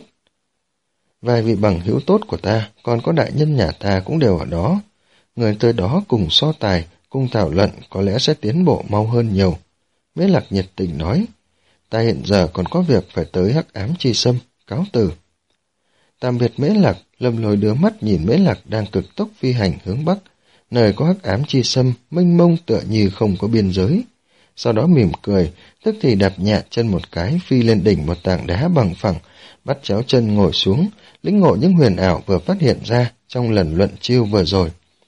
Vài vị bằng hữu tốt của ta, còn có đại nhân nhà ta cũng đều ở đó. Người tới đó cùng so tài, cùng thảo luận có lẽ sẽ tiến bộ mau hơn nhiều. Mễ Lặc nhiệt tình nói. Ta hiện giờ còn có việc phải tới Hắc Ám Chi Sâm, cáo từ. Tạm biệt Mễ Lặc, Lâm Lôi đưa mắt nhìn Mễ Lặc đang cực tốc phi hành hướng bắc, nơi có Hắc Ám Chi Sâm mênh mông tựa như không có biên giới. Sau đó mỉm cười, tức thì đạp nhẹ chân một cái phi lên đỉnh một tảng đá bằng phẳng, bắt chéo chân ngồi xuống, lĩnh ngộ những huyền ảo vừa phát hiện ra trong lần luận chiêu vừa rồi.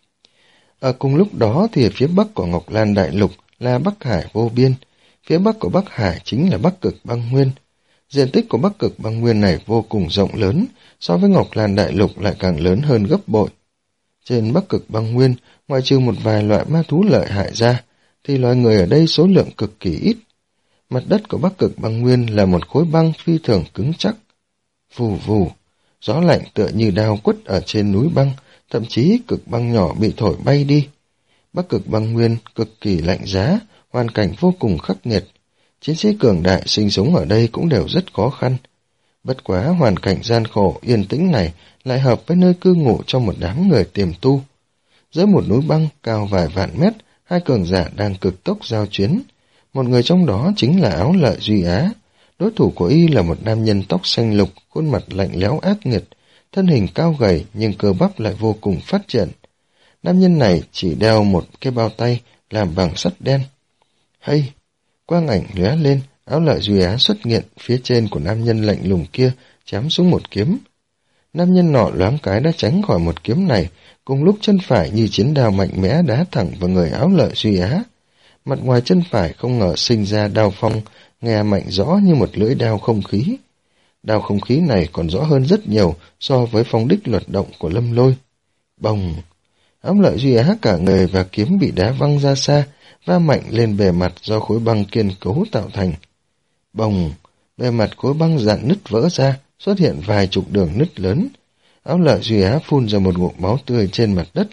Ở cùng lúc đó thì ở phía bắc của Ngọc Lan Đại Lục là Bắc Hải vô biên, phía bắc của Bắc Hải chính là Bắc Cực Băng Nguyên. Diện tích của Bắc Cực Băng Nguyên này vô cùng rộng lớn, so với Ngọc Lan Đại Lục lại càng lớn hơn gấp bội. Trên Bắc Cực Băng Nguyên, ngoại trừ một vài loại ma thú lợi hại ra, thì loài người ở đây số lượng cực kỳ ít. Mặt đất của Bắc Cực Băng Nguyên là một khối băng phi thường cứng chắc. Vù vù, gió lạnh tựa như đao quất ở trên núi băng, thậm chí cực băng nhỏ bị thổi bay đi. Bắc Cực Băng Nguyên cực kỳ lạnh giá, hoàn cảnh vô cùng khắc nghiệt. Chiến sĩ cường đại sinh sống ở đây cũng đều rất khó khăn. Bất quá hoàn cảnh gian khổ, yên tĩnh này lại hợp với nơi cư ngụ cho một đám người tiềm tu. Giữa một núi băng cao vài vạn mét, hai cường giả đang cực tốc giao chiến. Một người trong đó chính là Áo Lợi Duy Á. Đối thủ của y là một nam nhân tóc xanh lục, khuôn mặt lạnh lẽo ác nghiệt, thân hình cao gầy nhưng cơ bắp lại vô cùng phát triển. Nam nhân này chỉ đeo một cái bao tay làm bằng sắt đen. Hay! Quang ảnh lóe lên, Áo Lợi Duy Á xuất hiện phía trên của nam nhân lạnh lùng kia, chém xuống một kiếm. Nam nhân nọ loáng cái đã tránh khỏi một kiếm này, cùng lúc chân phải như chiến đao mạnh mẽ đá thẳng vào người Áo Lợi Duy Á. Mặt ngoài chân phải không ngờ sinh ra đao phong, nghe mạnh rõ như một lưỡi đao không khí. Đao không khí này còn rõ hơn rất nhiều so với phong đích luật động của Lâm Lôi. Bồng! Áo Lợi Duy Á cả người và kiếm bị đá văng ra xa, va mạnh lên bề mặt do khối băng kiên cố tạo thành. Bồng! Bề mặt khối băng dạn nứt vỡ ra, xuất hiện vài chục đường nứt lớn. Áo Lợi Duy Á phun ra một ngụm máu tươi trên mặt đất.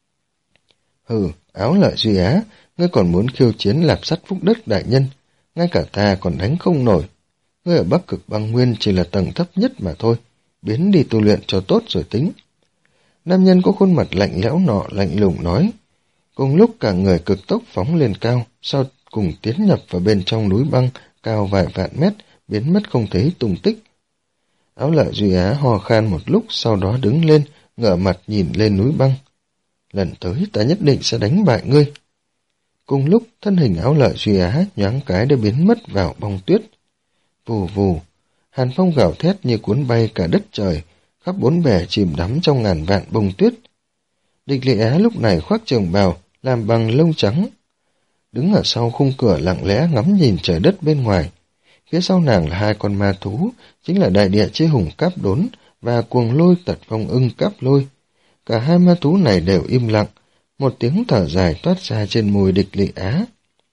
Hừ, Áo Lợi Duy Á, ngươi còn muốn khiêu chiến Lạp Sắt Phúc Đất đại nhân, ngay cả ta còn đánh không nổi. Ngươi ở Bắc Cực Băng Nguyên chỉ là tầng thấp nhất mà thôi, biến đi tu luyện cho tốt rồi tính. Nam nhân có khuôn mặt lạnh lẽo nọ lạnh lùng nói, Cùng lúc cả người cực tốc phóng lên cao, sau cùng tiến nhập vào bên trong núi băng cao vài vạn mét, biến mất không thấy tung tích. Áo Lợi Duy Á hò khan một lúc, sau đó đứng lên, ngửa mặt nhìn lên núi băng. Lần tới ta nhất định sẽ đánh bại ngươi. Cùng lúc, thân hình Áo Lợi Duy Á nhoáng cái đã biến mất vào bông tuyết. Vù vù, hàn phong gào thét như cuốn bay cả đất trời, khắp bốn bề chìm đắm trong ngàn vạn bông tuyết. Địch Lệ Á lúc này khoác trường bào, làm bằng lông trắng, đứng ở sau khung cửa lặng lẽ ngắm nhìn trời đất bên ngoài. Phía sau nàng là hai con ma thú, chính là đại địa chi hùng Cáp Đốn và cuồng lôi tật phong ưng Cáp Lôi. Cả hai ma thú này đều im lặng, một tiếng thở dài toát ra trên môi Địch Lệ Á.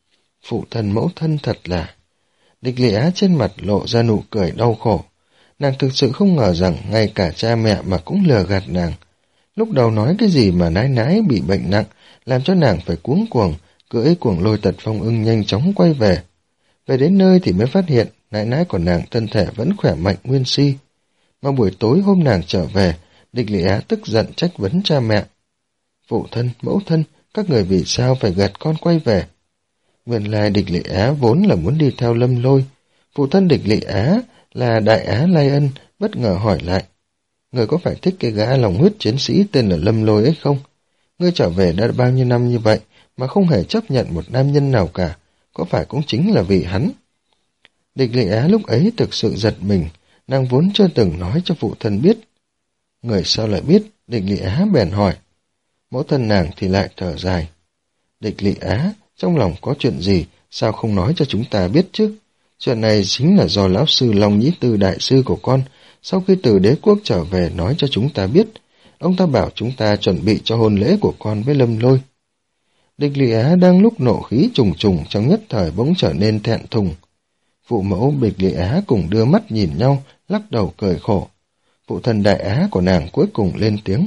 Phụ thân mẫu thân thật là... Địch Lệ Á trên mặt lộ ra nụ cười đau khổ. Nàng thực sự không ngờ rằng ngay cả cha mẹ mà cũng lừa gạt nàng. Lúc đầu nói cái gì mà nái nái bị bệnh nặng, làm cho nàng phải cuống cuồng, cưỡi cuồng lôi tật phong ưng nhanh chóng quay về. Về đến nơi thì mới phát hiện nãi nãi của nàng thân thể vẫn khỏe mạnh nguyên si. Mà buổi tối hôm nàng trở về, Địch Lệ Á tức giận trách vấn cha mẹ. Phụ thân, mẫu thân, các người vì sao phải gạt con quay về? Nguyên lai Địch Lệ Á vốn là muốn đi theo Lâm Lôi. Phụ thân Địch Lệ Á là Đại Á Lai Ân bất ngờ hỏi lại. Người có phải thích cái gã lòng huyết chiến sĩ tên là Lâm Lôi ấy không? Ngươi trở về đã bao nhiêu năm như vậy mà không hề chấp nhận một nam nhân nào cả, có phải cũng chính là vì hắn? Địch Lệ Á lúc ấy thực sự giật mình, nàng vốn chưa từng nói cho phụ thân biết. Người sao lại biết? Địch Lệ Á bèn hỏi. Mẫu thân nàng thì lại thở dài. Địch Lệ Á, trong lòng có chuyện gì, sao không nói cho chúng ta biết chứ? Chuyện này chính là do lão sư Long Nhĩ Tư đại sư của con, sau khi từ đế quốc trở về nói cho chúng ta biết. Ông ta bảo chúng ta chuẩn bị cho hôn lễ của con với Lâm Lôi. Địch Lệ Á đang lúc nộ khí trùng trùng trong nhất thời bỗng trở nên thẹn thùng. Phụ mẫu Địch Lệ Á cùng đưa mắt nhìn nhau, lắc đầu cười khổ. Phụ thân Đại Á của nàng cuối cùng lên tiếng.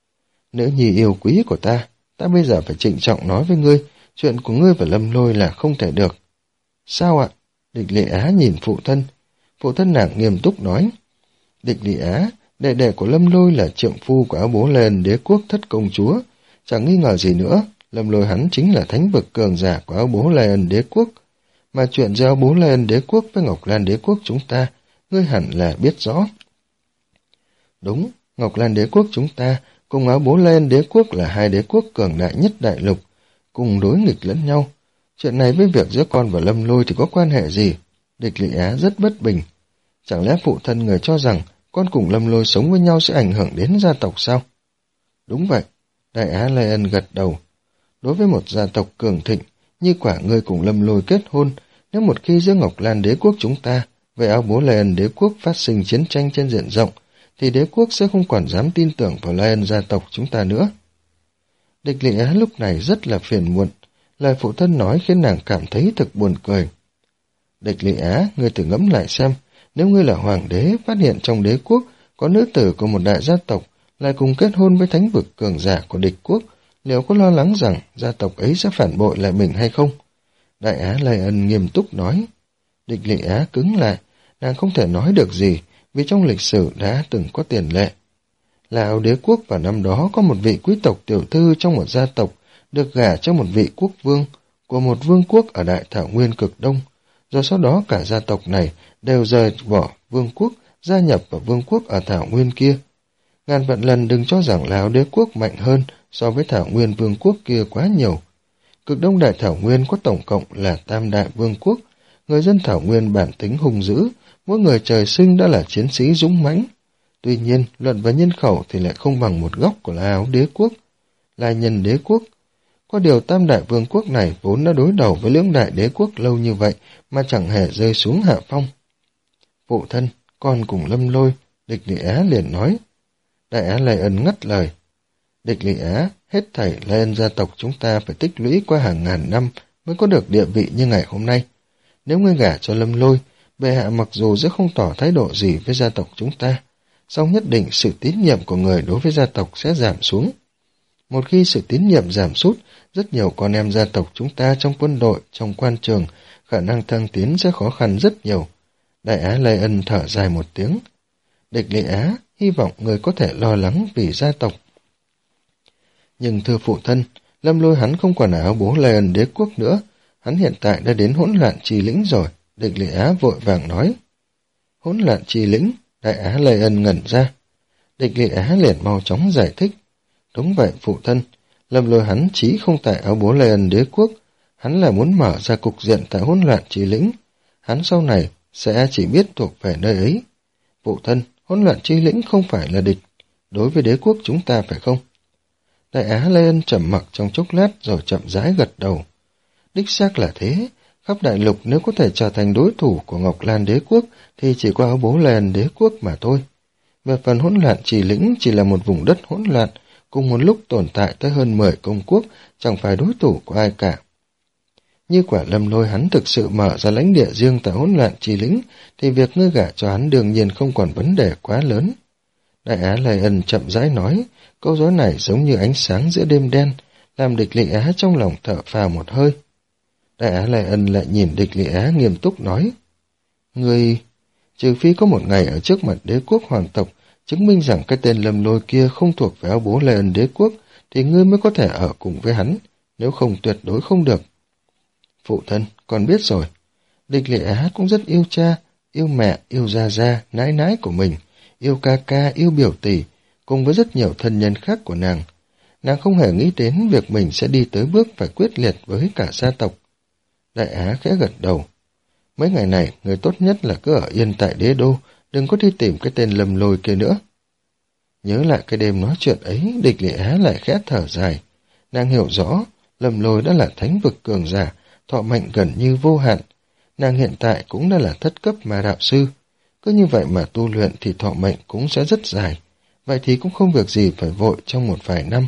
Nữ nhi yêu quý của ta, ta bây giờ phải trịnh trọng nói với ngươi, chuyện của ngươi và Lâm Lôi là không thể được. Sao ạ? Địch Lệ Á nhìn phụ thân. Phụ thân nàng nghiêm túc nói. Địch Lệ Á, đệ đệ của Lâm Lôi là trượng phu của Áo Bố Lên đế quốc thất công chúa. Chẳng nghi ngờ gì nữa, Lâm Lôi hắn chính là thánh vực cường giả của Áo Bố Lên đế quốc. Mà chuyện giữa Áo Bố Lên đế quốc với Ngọc Lan đế quốc chúng ta, ngươi hẳn là biết rõ. Đúng, Ngọc Lan đế quốc chúng ta cùng Áo Bố Lên đế quốc là hai đế quốc cường đại nhất đại lục, cùng đối nghịch lẫn nhau. Chuyện này với việc giữa con và Lâm Lôi thì có quan hệ gì? Địch Lệ Á rất bất bình. Chẳng lẽ phụ thân người cho rằng con cùng Lâm Lôi sống với nhau sẽ ảnh hưởng đến gia tộc sao? Đúng vậy, Đại Á Lai Ân gật đầu. Đối với một gia tộc cường thịnh, như quả ngươi cùng Lâm Lôi kết hôn, nếu một khi giữa Ngọc Lan đế quốc chúng ta với Áo Bố Lai Ân đế quốc phát sinh chiến tranh trên diện rộng, thì đế quốc sẽ không còn dám tin tưởng vào Lai Ân gia tộc chúng ta nữa. Địch Lệ Á lúc này rất là phiền muộn, lời phụ thân nói khiến nàng cảm thấy thực buồn cười. Địch Lệ Á, ngươi thử ngẫm lại xem, nếu ngươi là hoàng đế phát hiện trong đế quốc có nữ tử của một đại gia tộc lại cùng kết hôn với thánh vực cường giả của địch quốc, liệu có lo lắng rằng gia tộc ấy sẽ phản bội lại mình hay không? Đại Á Lai Ân nghiêm túc nói. Địch Lệ Á cứng lại, nàng không thể nói được gì vì trong lịch sử đã từng có tiền lệ. Là Áo đế quốc vào năm đó có một vị quý tộc tiểu thư trong một gia tộc được gả cho một vị quốc vương của một vương quốc ở Đại Thảo Nguyên cực Đông, rồi sau đó cả gia tộc này đều rời bỏ vương quốc, gia nhập vào vương quốc ở Thảo Nguyên kia. Ngàn vạn lần đừng cho rằng là Áo đế quốc mạnh hơn so với Thảo Nguyên vương quốc kia quá nhiều. Cực Đông Đại Thảo Nguyên có tổng cộng là tam đại vương quốc, người dân Thảo Nguyên bản tính hung dữ, mỗi người trời sinh đã là chiến sĩ dũng mãnh. Tuy nhiên, luận về nhân khẩu thì lại không bằng một góc của là Áo đế quốc, là Nhân đế quốc. Có điều tam đại vương quốc này vốn đã đối đầu với lưỡng đại đế quốc lâu như vậy mà chẳng hề rơi xuống hạ phong. Phụ thân, con cùng Lâm Lôi, Địch Lệ Á liền nói. Đại Á Lai Ân ngắt lời. Địch Lệ Á, hết thảy Lai Ân gia tộc chúng ta phải tích lũy qua hàng ngàn năm mới có được địa vị như ngày hôm nay. Nếu ngươi gả cho Lâm Lôi, bệ hạ mặc dù sẽ không tỏ thái độ gì với gia tộc chúng ta, song nhất định sự tín nhiệm của người đối với gia tộc sẽ giảm xuống. Một khi sự tín nhiệm giảm sút, rất nhiều con em gia tộc chúng ta trong quân đội, trong quan trường, khả năng thăng tiến sẽ khó khăn rất nhiều. Đại Á Lai Ân thở dài một tiếng. Địch Lệ Á, hy vọng người có thể lo lắng vì gia tộc. Nhưng thưa phụ thân, Lâm Lôi hắn không còn áo bố Lê Ân đế quốc nữa, hắn hiện tại đã đến hỗn loạn trì lĩnh rồi. Địch Lệ Á vội vàng nói. Hỗn loạn trì lĩnh? Đại Á Lê Ân ngẩn ra. Địch Lệ Á liền mau chóng giải thích. Đúng vậy phụ thân, Lâm Lôi hắn chí không tại áo bố Lê Ân đế quốc, hắn là muốn mở ra cục diện tại hỗn loạn trì lĩnh, hắn sau này sẽ chỉ biết thuộc về nơi ấy. Phụ thân, hỗn loạn trì lĩnh không phải là địch đối với đế quốc chúng ta phải không? Đại Á Lê Ân trầm mặc trong chốc lát rồi chậm rãi gật đầu. Đích xác là thế, khắp đại lục nếu có thể trở thành đối thủ của Ngọc Lan đế quốc thì chỉ có áo bố Lê Ân đế quốc mà thôi. Về phần hỗn loạn trì lĩnh chỉ là một vùng đất hỗn loạn, cùng một lúc tồn tại tới hơn mười công quốc, chẳng phải đối thủ của ai cả. Như quả Lâm Lôi hắn thực sự mở ra lãnh địa riêng tại hỗn loạn trì lĩnh, thì việc ngươi gả cho hắn đương nhiên không còn vấn đề quá lớn. Đại Á Lê Ân chậm rãi nói, câu nói này giống như ánh sáng giữa đêm đen, làm Địch Lệ Á trong lòng thở phào một hơi. Đại Á Lê Ân lại nhìn Địch Lệ Á nghiêm túc nói, ngươi, trừ phi có một ngày ở trước mặt đế quốc hoàng tộc, chứng minh rằng cái tên Lâm Lôi kia không thuộc về áo bố Lê Ân đế quốc, thì ngươi mới có thể ở cùng với hắn, nếu không tuyệt đối không được. Phụ thân, con biết rồi. Địch Lệ Á cũng rất yêu cha, yêu mẹ, yêu gia gia, nãi nãi của mình, yêu ca ca, yêu biểu tỷ, cùng với rất nhiều thân nhân khác của nàng. Nàng không hề nghĩ đến việc mình sẽ đi tới bước phải quyết liệt với cả gia tộc. Đại Á khẽ gật đầu. Mấy ngày này, người tốt nhất là cứ ở yên tại đế đô, đừng có đi tìm cái tên Lâm Lôi kia nữa. Nhớ lại cái đêm nói chuyện ấy, Địch Lệ Á lại khẽ thở dài. Nàng hiểu rõ, Lâm Lôi đã là thánh vực cường giả, thọ mệnh gần như vô hạn. Nàng hiện tại cũng đã là thất cấp ma đạo sư. Cứ như vậy mà tu luyện thì thọ mệnh cũng sẽ rất dài. Vậy thì cũng không việc gì phải vội trong một vài năm.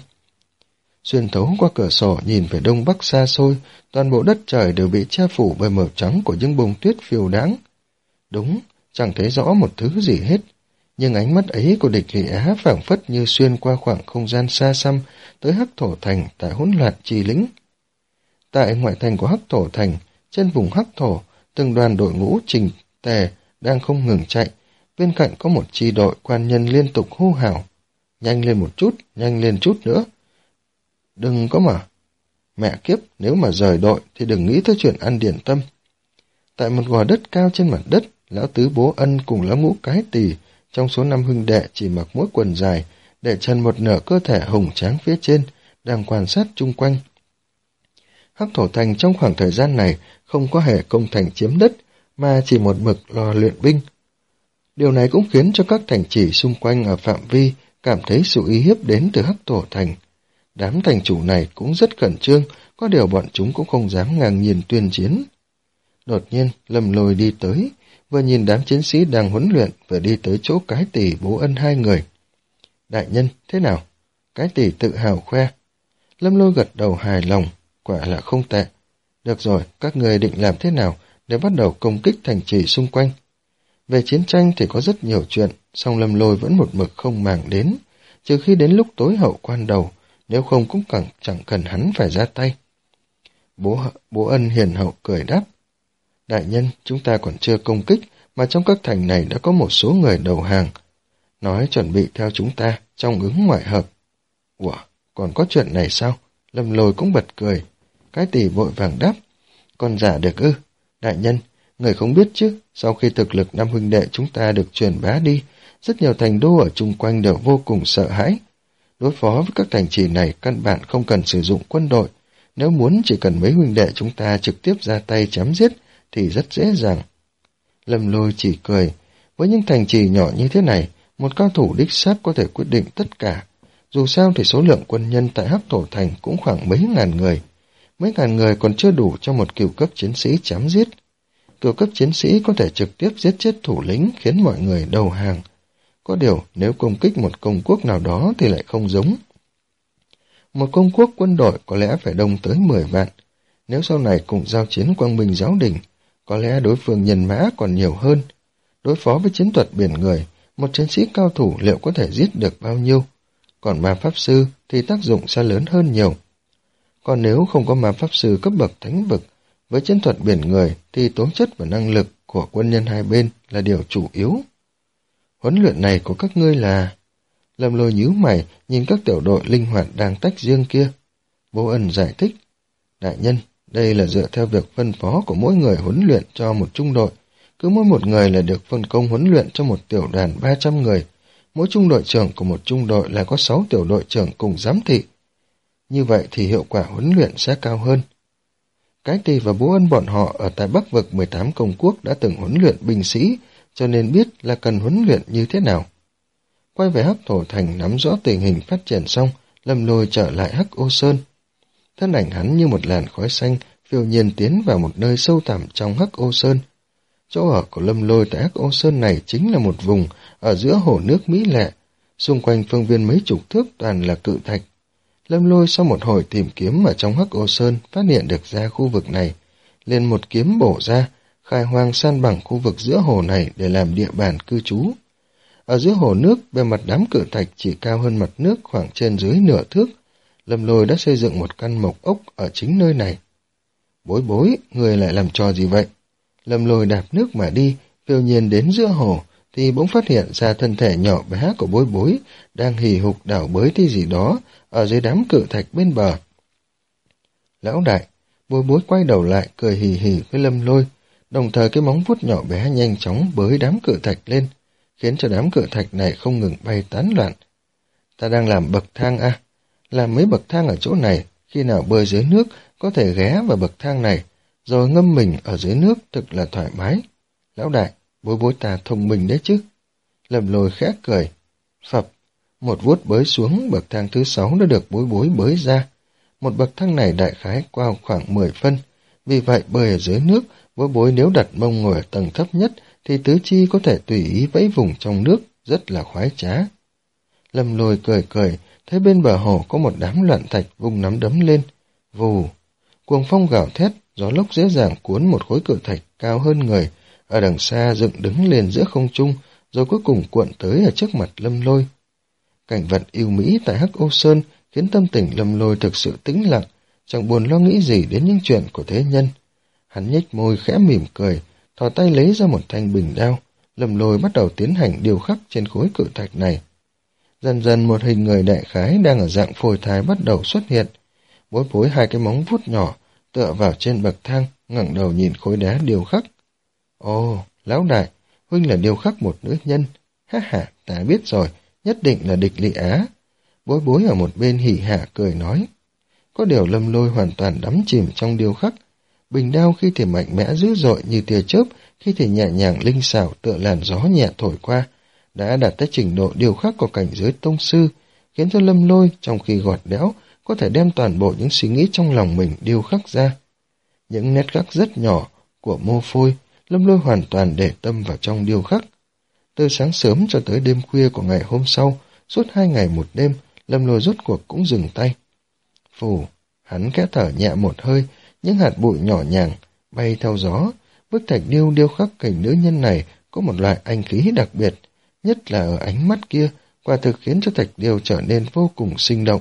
Xuyên thấu qua cửa sổ nhìn về đông bắc xa xôi, toàn bộ đất trời đều bị che phủ bởi màu trắng của những bông tuyết phiêu đáng. Đúng, chẳng thấy rõ một thứ gì hết. Nhưng ánh mắt ấy của Địch Lệ Á phảng phất như xuyên qua khoảng không gian xa xăm tới Hắc Thổ Thành tại hỗn loạn trì lĩnh. Tại ngoại thành của Hắc Thổ Thành, trên vùng Hắc Thổ, từng đoàn đội ngũ trình tề đang không ngừng chạy, bên cạnh có một chi đội quan nhân liên tục hô hào. Nhanh lên một chút, nhanh lên chút nữa. Đừng có mà. Mẹ kiếp, nếu mà rời đội thì đừng nghĩ tới chuyện ăn điển tâm. Tại một gò đất cao trên mặt đất, lão tứ Bố Ân cùng lão ngũ Cái Tỳ trong số năm huynh đệ chỉ mặc mỗi quần dài, để chân một nửa cơ thể hùng tráng phía trên, đang quan sát chung quanh. Hắc Thổ Thành trong khoảng thời gian này không có hề công thành chiếm đất, mà chỉ một mực lo luyện binh. Điều này cũng khiến cho các thành trì xung quanh ở phạm vi cảm thấy sự uy hiếp đến từ Hắc Thổ Thành. Đám thành chủ này cũng rất khẩn trương, có điều bọn chúng cũng không dám ngang nhiên tuyên chiến. Đột nhiên, Lâm Lôi đi tới, vừa nhìn đám chiến sĩ đang huấn luyện, vừa đi tới chỗ Cái Tỳ Bố Ân hai người. Đại nhân, thế nào? Cái Tỳ tự hào khoe. Lâm Lôi gật đầu hài lòng, quả là không tệ. Được rồi, các người định làm thế nào để bắt đầu công kích thành trì xung quanh? Về chiến tranh thì có rất nhiều chuyện, song Lâm Lôi vẫn một mực không màng đến, trừ khi đến lúc tối hậu quan đầu, nếu không cũng chẳng, chẳng cần hắn phải ra tay. Bố, bố Ân hiền hậu cười đáp. Đại nhân, chúng ta còn chưa công kích, mà trong các thành này đã có một số người đầu hàng. Nói chuẩn bị theo chúng ta, trong ứng ngoại hợp. Ủa, còn có chuyện này sao? Lâm Lôi cũng bật cười. Cái Tỳ vội vàng đáp. Còn giả được ư? Đại nhân, người không biết chứ, sau khi thực lực năm huynh đệ chúng ta được truyền bá đi, rất nhiều thành đô ở chung quanh đều vô cùng sợ hãi. Đối phó với các thành trì này căn bản không cần sử dụng quân đội, nếu muốn chỉ cần mấy huynh đệ chúng ta trực tiếp ra tay chém giết thì rất dễ dàng. Lâm Lôi chỉ cười, với những thành trì nhỏ như thế này, một cao thủ đích xác có thể quyết định tất cả. Dù sao thì số lượng quân nhân tại Hắc Thổ Thành cũng khoảng mấy ngàn người. Mấy ngàn người còn chưa đủ cho một cửu cấp chiến sĩ chém giết. Cửu cấp chiến sĩ có thể trực tiếp giết chết thủ lĩnh khiến mọi người đầu hàng. Có điều nếu công kích một công quốc nào đó thì lại không giống. Một công quốc quân đội có lẽ phải đông tới mười vạn. Nếu sau này cùng giao chiến quang minh giáo đình, có lẽ đối phương nhân mã còn nhiều hơn. Đối phó với chiến thuật biển người, một chiến sĩ cao thủ liệu có thể giết được bao nhiêu? Còn ma pháp sư thì tác dụng sẽ lớn hơn nhiều. Còn nếu không có ma pháp sư cấp bậc thánh vực, với chiến thuật biển người thì tố chất và năng lực của quân nhân hai bên là điều chủ yếu. Huấn luyện này của các ngươi là... Lâm Lôi nhíu mày nhìn các tiểu đội linh hoạt đang tách riêng kia. Vô Ân giải thích. Đại nhân, đây là dựa theo việc phân phó của mỗi người huấn luyện cho một trung đội. Cứ mỗi một người là được phân công huấn luyện cho một tiểu đoàn ba trăm người. Mỗi trung đội trưởng của một trung đội là có sáu tiểu đội trưởng cùng giám thị. Như vậy thì hiệu quả huấn luyện sẽ cao hơn. Cái Tỳ và Bố Ân bọn họ ở tại Bắc vực mười tám công quốc đã từng huấn luyện binh sĩ, cho nên biết là cần huấn luyện như thế nào. Quay về Hắc Thổ Thành nắm rõ tình hình phát triển xong, Lâm Lôi trở lại Hắc Ô Sơn. Thân ảnh hắn như một làn khói xanh phiêu nhiên tiến vào một nơi sâu thẳm trong Hắc Ô Sơn. Chỗ ở của Lâm Lôi tại Hắc Ô Sơn này chính là một vùng ở giữa hồ nước mỹ lệ, xung quanh phương viên mấy chục thước toàn là cự thạch. Lâm Lôi sau một hồi tìm kiếm ở trong Hắc Ô Sơn phát hiện được ra khu vực này, liền một kiếm bổ ra, khai hoang san bằng khu vực giữa hồ này để làm địa bàn cư trú. Ở giữa hồ nước, bề mặt đám cự thạch chỉ cao hơn mặt nước khoảng trên dưới nửa thước. Lâm Lôi đã xây dựng một căn mộc ốc ở chính nơi này. Bối bối, người lại làm trò gì vậy? Lâm Lôi đạp nước mà đi, phiêu nhiên đến giữa hồ, thì bỗng phát hiện ra thân thể nhỏ bé của bối bối đang hì hục đảo bới cái gì đó ở dưới đám cự thạch bên bờ. Lão đại, bối bối quay đầu lại cười hì hì với Lâm Lôi, đồng thời cái móng vuốt nhỏ bé nhanh chóng bới đám cự thạch lên, khiến cho đám cự thạch này không ngừng bay tán loạn. Ta đang làm bậc thang à? Làm mấy bậc thang ở chỗ này, khi nào bơi dưới nước có thể ghé vào bậc thang này, rồi ngâm mình ở dưới nước thực là thoải mái. Lão đại, bối bối ta thông minh đấy chứ. Lâm Lôi khẽ cười. Phập, một vuốt bới xuống, bậc thang thứ sáu đã được bối bối bới ra. Một bậc thang này đại khái qua khoảng mười phân, vì vậy bơi ở dưới nước, bối bối nếu đặt mông ngồi ở tầng thấp nhất thì tứ chi có thể tùy ý vẫy vùng trong nước, rất là khoái trá. Lâm Lôi cười cười, thấy bên bờ hồ có một đám loạn thạch vung nắm đấm lên. Vù, cuồng phong gào thét, gió lốc dễ dàng cuốn một khối cự thạch cao hơn người, ở đằng xa dựng đứng lên giữa không trung, rồi cuối cùng cuộn tới ở trước mặt Lâm Lôi. Cảnh vật yêu mỹ tại Hắc Ô Sơn khiến tâm tình Lâm Lôi thực sự tĩnh lặng, chẳng buồn lo nghĩ gì đến những chuyện của thế nhân. Hắn nhếch môi khẽ mỉm cười, thò tay lấy ra một thanh bình đao. Lâm Lôi bắt đầu tiến hành điêu khắc trên khối cự thạch này. Dần dần một hình người đại khái đang ở dạng phôi thai bắt đầu xuất hiện. Bối bối hai cái móng vuốt nhỏ tựa vào trên bậc thang, ngẩng đầu nhìn khối đá điêu khắc. Ồ, lão đại, huynh là điêu khắc một nữ nhân. Ha ha, ta biết rồi, nhất định là Địch Lị Á. Bối bối ở một bên hỉ hả cười nói. Có điều Lâm Lôi hoàn toàn đắm chìm trong điêu khắc. Bình đao khi thì mạnh mẽ dữ dội như tia chớp, khi thì nhẹ nhàng linh xảo tựa làn gió nhẹ thổi qua, đã đạt tới trình độ điêu khắc của cảnh giới tông sư, khiến cho Lâm Lôi trong khi gọt đẽo có thể đem toàn bộ những suy nghĩ trong lòng mình điêu khắc ra. Những nét khắc rất nhỏ của mô phôi, Lâm Lôi hoàn toàn để tâm vào trong điêu khắc. Từ sáng sớm cho tới đêm khuya của ngày hôm sau, suốt hai ngày một đêm, Lâm Lôi rốt cuộc cũng dừng tay. Phù, hắn khẽ thở nhẹ một hơi, những hạt bụi nhỏ nhàng bay theo gió. Bức thạch điêu điêu khắc cảnh nữ nhân này có một loại anh khí đặc biệt, nhất là ở ánh mắt kia, quả thực khiến cho thạch điêu trở nên vô cùng sinh động.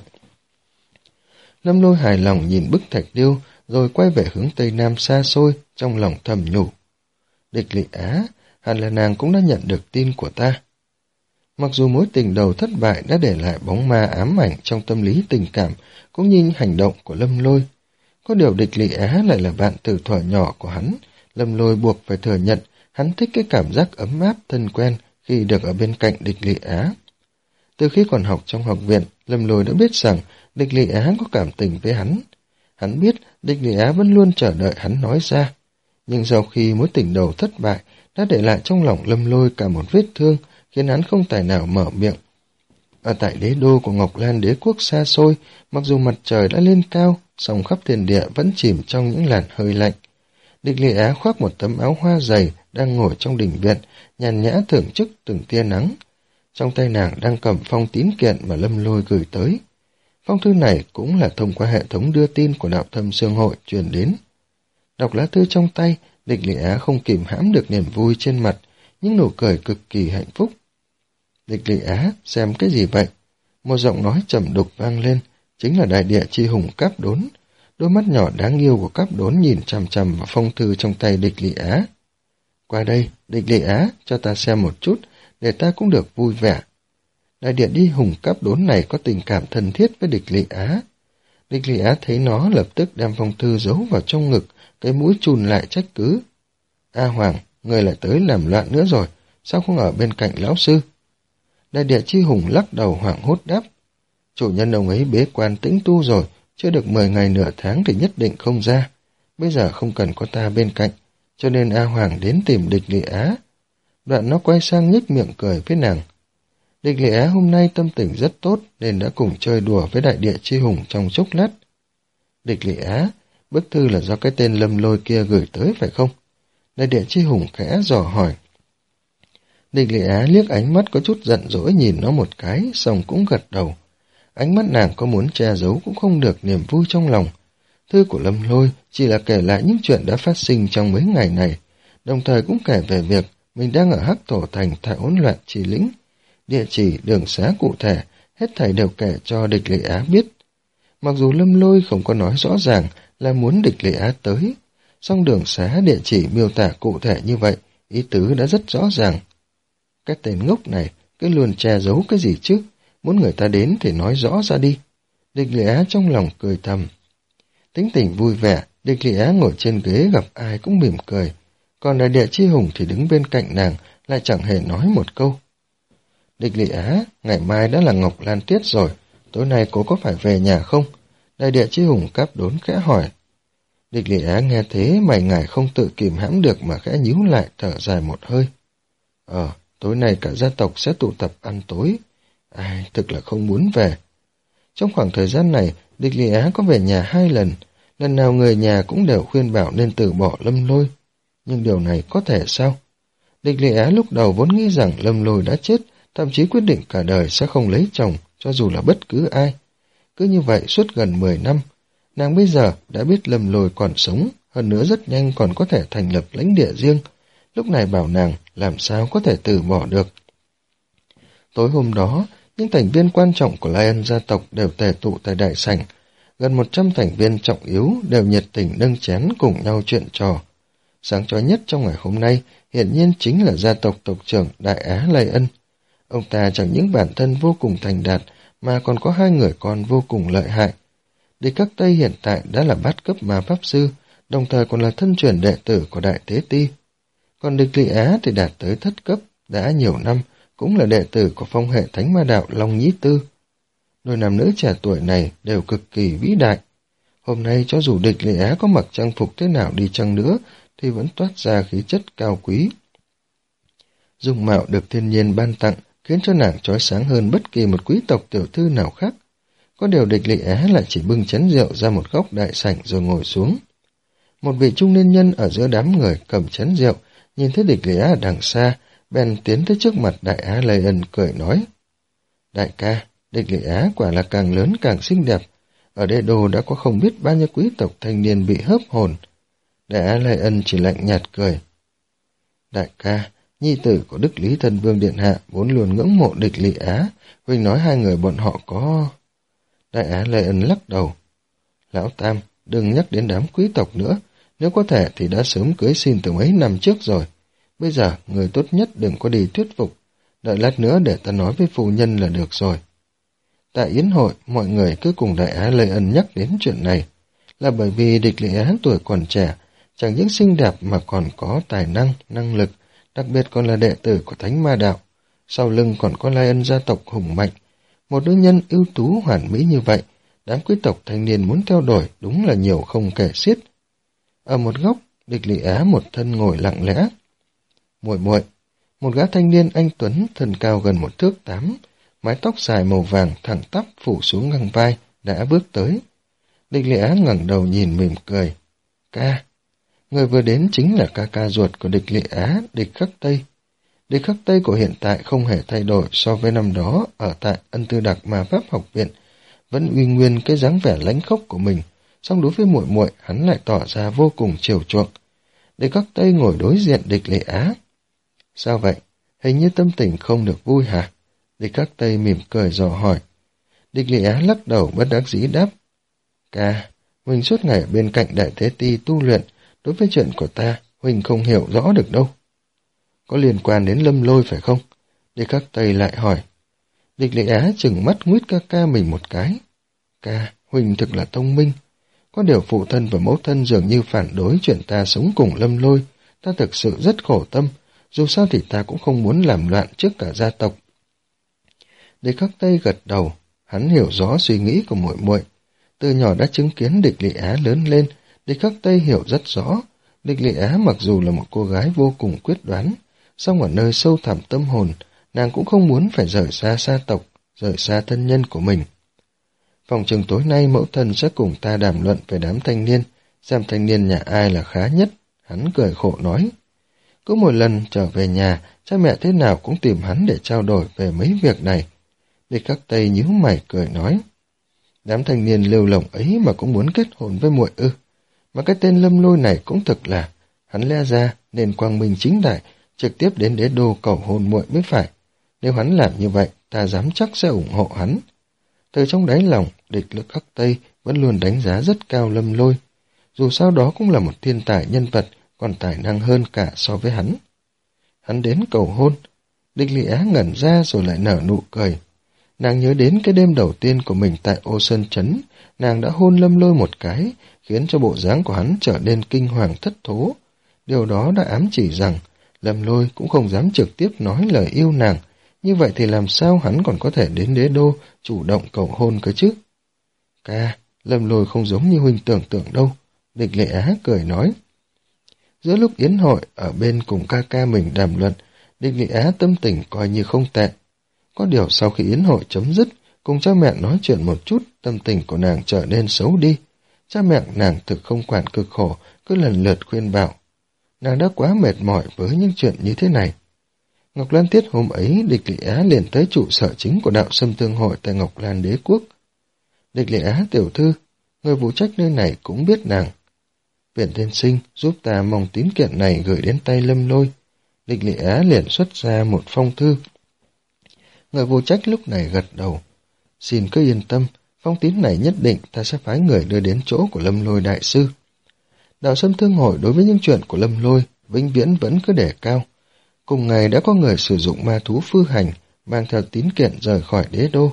Lâm Lôi hài lòng nhìn bức thạch điêu, rồi quay về hướng tây nam xa xôi, trong lòng thầm nhủ. Địch Lị Á, hẳn là nàng cũng đã nhận được tin của ta. Mặc dù mối tình đầu thất bại đã để lại bóng ma ám ảnh trong tâm lý tình cảm, cũng như hành động của Lâm Lôi. Có điều Địch Lị Á lại là bạn từ thuở nhỏ của hắn, Lâm Lôi buộc phải thừa nhận hắn thích cái cảm giác ấm áp thân quen khi được ở bên cạnh Địch Lị Á. Từ khi còn học trong học viện, Lâm Lôi đã biết rằng Địch Lị Á có cảm tình với hắn. Hắn biết Địch Lị Á vẫn luôn chờ đợi hắn nói ra. Nhưng sau khi mối tình đầu thất bại đã để lại trong lòng Lâm Lôi cả một vết thương, khiến hắn không tài nào mở miệng. Ở tại đế đô của Ngọc Lan đế quốc xa xôi, mặc dù mặt trời đã lên cao, song khắp thiên địa vẫn chìm trong những làn hơi lạnh. Địch Lị Á khoác một tấm áo hoa dày, đang ngồi trong đình viện, nhàn nhã thưởng chức từng tia nắng. Trong tay nàng đang cầm phong tín kiện mà Lâm Lôi gửi tới. Phong thư này cũng là thông qua hệ thống đưa tin của đạo thâm xương hội truyền đến. Đọc lá thư trong tay, Địch Lị Á không kìm hãm được niềm vui trên mặt, những nụ cười cực kỳ hạnh phúc. Địch Lị Á, xem cái gì vậy? Một giọng nói trầm đục vang lên, chính là đại địa chi hùng Cáp Đốn. Đôi mắt nhỏ đáng yêu của Cáp Đốn nhìn chằm chằm vào phong thư trong tay Địch Lị Á. Qua đây, Địch Lị Á, cho ta xem một chút, để ta cũng được vui vẻ. Đại địa đi hùng Cáp Đốn này có tình cảm thân thiết với Địch Lị Á. Địch Lị Á thấy nó lập tức đem phong thư giấu vào trong ngực, cái mũi chùn lại trách cứ. A Hoàng, người lại tới làm loạn nữa rồi, sao không ở bên cạnh lão sư? Đại địa chi hùng lắc đầu hoảng hốt đáp. Chủ nhân ông ấy bế quan tĩnh tu rồi, chưa được mười ngày nửa tháng thì nhất định không ra. Bây giờ không cần có ta bên cạnh, cho nên A Hoàng đến tìm Địch Lị Á. Đoạn nó quay sang nhếch miệng cười với nàng. Địch Lị Á hôm nay tâm tình rất tốt nên đã cùng chơi đùa với đại địa chi hùng trong chốc lát. Địch Lị Á, bức thư là do cái tên Lâm Lôi kia gửi tới phải không? Đại địa chi hùng khẽ dò hỏi. Địch Lị Á liếc ánh mắt có chút giận dỗi nhìn nó một cái, xong cũng gật đầu. Ánh mắt nàng có muốn che giấu cũng không được niềm vui trong lòng. Thư của Lâm Lôi chỉ là kể lại những chuyện đã phát sinh trong mấy ngày này, đồng thời cũng kể về việc mình đang ở Hắc Thổ Thành tại hỗn loạn Trì Lĩnh. Địa chỉ, đường xá cụ thể, hết thảy đều kể cho Địch Lị Á biết. Mặc dù Lâm Lôi không có nói rõ ràng là muốn Địch Lị Á tới, song đường xá địa chỉ miêu tả cụ thể như vậy, ý tứ đã rất rõ ràng. Cái tên ngốc này cứ luôn che giấu cái gì chứ, muốn người ta đến thì nói rõ ra đi. Địch Lị Á trong lòng cười thầm. Tính tình vui vẻ, Địch Lị Á ngồi trên ghế gặp ai cũng mỉm cười, còn đại địa chi hùng thì đứng bên cạnh nàng lại chẳng hề nói một câu. Địch Lị Á, ngày mai đã là Ngọc Lan Tiết rồi, tối nay cô có phải về nhà không? Đại địa chi hùng cáp đốn khẽ hỏi. Địch Lị Á nghe thế mày ngài không tự kìm hãm được mà khẽ nhíu lại thở dài một hơi. Ờ, tối nay cả gia tộc sẽ tụ tập ăn tối. Ai, thực là không muốn về. Trong khoảng thời gian này, Địch Lị Á có về nhà hai lần, lần nào người nhà cũng đều khuyên bảo nên từ bỏ Lâm Lôi. Nhưng điều này có thể sao? Địch Lị Á lúc đầu vốn nghĩ rằng Lâm Lôi đã chết, thậm chí quyết định cả đời sẽ không lấy chồng, cho dù là bất cứ ai. Cứ như vậy suốt gần mười năm, nàng bây giờ đã biết Lâm Lôi còn sống, hơn nữa rất nhanh còn có thể thành lập lãnh địa riêng. Lúc này bảo nàng làm sao có thể từ bỏ được. Tối hôm đó, những thành viên quan trọng của Lai Ân gia tộc đều tề tụ tại đại sảnh. Gần một trăm thành viên trọng yếu đều nhiệt tình nâng chén cùng nhau chuyện trò. Sáng chói nhất trong ngày hôm nay hiển nhiên chính là gia tộc tộc trưởng Đại Á Lai Ân. Ông ta chẳng những bản thân vô cùng thành đạt mà còn có hai người con vô cùng lợi hại. Địch Khắc Tây hiện tại đã là bát cấp ma pháp sư, đồng thời còn là thân truyền đệ tử của Đại Tế Ti. Còn Địch Lị Á thì đạt tới thất cấp, đã nhiều năm, cũng là đệ tử của phong hệ thánh ma đạo Long Nhĩ Tư. Đôi nam nữ trẻ tuổi này đều cực kỳ vĩ đại. Hôm nay cho dù Địch Lị Á có mặc trang phục thế nào đi chăng nữa, thì vẫn toát ra khí chất cao quý. Dung mạo được thiên nhiên ban tặng, khiến cho nàng chói sáng hơn bất kỳ một quý tộc tiểu thư nào khác. Có điều Địch Lị Á lại chỉ bưng chén rượu ra một góc đại sảnh rồi ngồi xuống. Một vị trung niên nhân ở giữa đám người cầm chén rượu, nhìn thấy Địch Lị Á ở đằng xa, bèn tiến tới trước mặt Đại Á Lai Ân cười nói. Đại ca, Địch Lị Á quả là càng lớn càng xinh đẹp. Ở Đế Đô đã có không biết bao nhiêu quý tộc thanh niên bị hớp hồn. Đại Á Lai Ân chỉ lạnh nhạt cười. Đại ca, nhi tử của Đức Lý Thân Vương Điện Hạ vốn luôn ngưỡng mộ Địch Lị Á, huynh nói hai người bọn họ có... Đại Á Lai Ân lắc đầu. Lão Tam, đừng nhắc đến đám quý tộc nữa, nếu có thể thì đã sớm cưới xin từ mấy năm trước rồi. Bây giờ, người tốt nhất đừng có đi thuyết phục, đợi lát nữa để ta nói với phu nhân là được rồi. Tại yến hội, mọi người cứ cùng Đại Á Lai Ân nhắc đến chuyện này, là bởi vì Địch Lị Á tuổi còn trẻ, chẳng những xinh đẹp mà còn có tài năng, năng lực, đặc biệt còn là đệ tử của Thánh Ma Đạo. Sau lưng còn có Lai Ân gia tộc hùng mạnh. Một nữ nhân ưu tú hoàn mỹ như vậy, đám quý tộc thanh niên muốn theo đuổi đúng là nhiều không kể xiết. Ở một góc, Địch Lị Á một thân ngồi lặng lẽ. Muội muội, một gã thanh niên anh tuấn thân cao gần một thước tám, mái tóc dài màu vàng thẳng tắp phủ xuống ngang vai, đã bước tới. Địch Lị Á ngẩng đầu nhìn mỉm cười. Ca, người vừa đến chính là ca ca ruột của Địch Lị Á, Địch Khắc Tây. Địch Khắc Tây của hiện tại không hề thay đổi so với năm đó ở tại Ân Tư Đặc Ma Pháp Học Viện, vẫn uy nguyên cái dáng vẻ lãnh khốc của mình, song đối với muội muội hắn lại tỏ ra vô cùng chiều chuộng. Địch Khắc Tây ngồi đối diện Địch Lị Á. Sao vậy? Hình như tâm tình không được vui hả? Địch Khắc Tây mỉm cười dò hỏi. Địch Lị Á lắc đầu bất đắc dĩ đáp. Ca, Huỳnh suốt ngày ở bên cạnh Đại Tế Ti tu luyện, đối với chuyện của ta, Huỳnh không hiểu rõ được đâu. Có liên quan đến Lâm Lôi phải không? Địch Khắc Tây lại hỏi. Địch Lị Á chừng mắt nguyết ca ca mình một cái. Ca, Huynh thực là thông minh. Có điều phụ thân và mẫu thân dường như phản đối chuyện ta sống cùng Lâm Lôi. Ta thực sự rất khổ tâm. Dù sao thì ta cũng không muốn làm loạn trước cả gia tộc. Địch Khắc Tây gật đầu. Hắn hiểu rõ suy nghĩ của muội muội. Từ nhỏ đã chứng kiến Địch Lị Á lớn lên. Địch Khắc Tây hiểu rất rõ. Địch Lị Á mặc dù là một cô gái vô cùng quyết đoán, song ở nơi sâu thẳm tâm hồn, nàng cũng không muốn phải rời xa gia tộc, rời xa thân nhân của mình. Phòng trường tối nay mẫu thân sẽ cùng ta đàm luận về đám thanh niên, xem thanh niên nhà ai là khá nhất. Hắn cười khổ nói. Cứ một lần trở về nhà, cha mẹ thế nào cũng tìm hắn để trao đổi về mấy việc này. Địch Khắc Tây nhíu mày cười nói. Đám thanh niên lêu lồng ấy mà cũng muốn kết hôn với muội ư? Mà cái tên Lâm Lôi này cũng thực là, hắn lẽ ra nên quang minh chính đại, trực tiếp đến đế đô cầu hôn muội mới phải. Nếu hắn làm như vậy, ta dám chắc sẽ ủng hộ hắn. Từ trong đáy lòng, Địch Lực Khắc Tây vẫn luôn đánh giá rất cao Lâm Lôi. Dù sao đó cũng là một thiên tài nhân vật, còn tài năng hơn cả so với hắn. Hắn đến cầu hôn. Địch Lị Á ngẩn ra rồi lại nở nụ cười. Nàng nhớ đến cái đêm đầu tiên của mình tại Ô Sơn Trấn, nàng đã hôn Lâm Lôi một cái, khiến cho bộ dáng của hắn trở nên kinh hoàng thất thố. Điều đó đã ám chỉ rằng, Lâm Lôi cũng không dám trực tiếp nói lời yêu nàng, như vậy thì làm sao hắn còn có thể đến đế đô chủ động cầu hôn cơ chứ? Ca, Lâm Lôi không giống như huynh tưởng tượng đâu, Địch Lệ Á cười nói. Giữa lúc yến hội, ở bên cùng ca ca mình đàm luận, Địch Lệ Á tâm tình coi như không tệ. Có điều sau khi yến hội chấm dứt, cùng cha mẹ nói chuyện một chút, tâm tình của nàng trở nên xấu đi. Cha mẹ nàng thực không quản cực khổ, cứ lần lượt khuyên bảo. Nàng đã quá mệt mỏi với những chuyện như thế này. Ngọc Lan Tiết hôm ấy, Địch Lị Á liền tới trụ sở chính của đạo Sâm Tương Hội tại Ngọc Lan Đế Quốc. Địch Lị Á tiểu thư, người phụ trách nơi này cũng biết nàng. Viện tiên sinh giúp ta mong tín kiện này gửi đến tay Lâm Lôi. Địch Lị Á liền xuất ra một phong thư. Người phụ trách lúc này gật đầu. Xin cứ yên tâm, phong tín này nhất định ta sẽ phái người đưa đến chỗ của Lâm Lôi đại sư. Đạo Sâm Thương Hội đối với những chuyện của Lâm Lôi vĩnh viễn vẫn cứ để cao. Cùng ngày đã có người sử dụng ma thú phu hành mang theo tín kiện rời khỏi đế đô.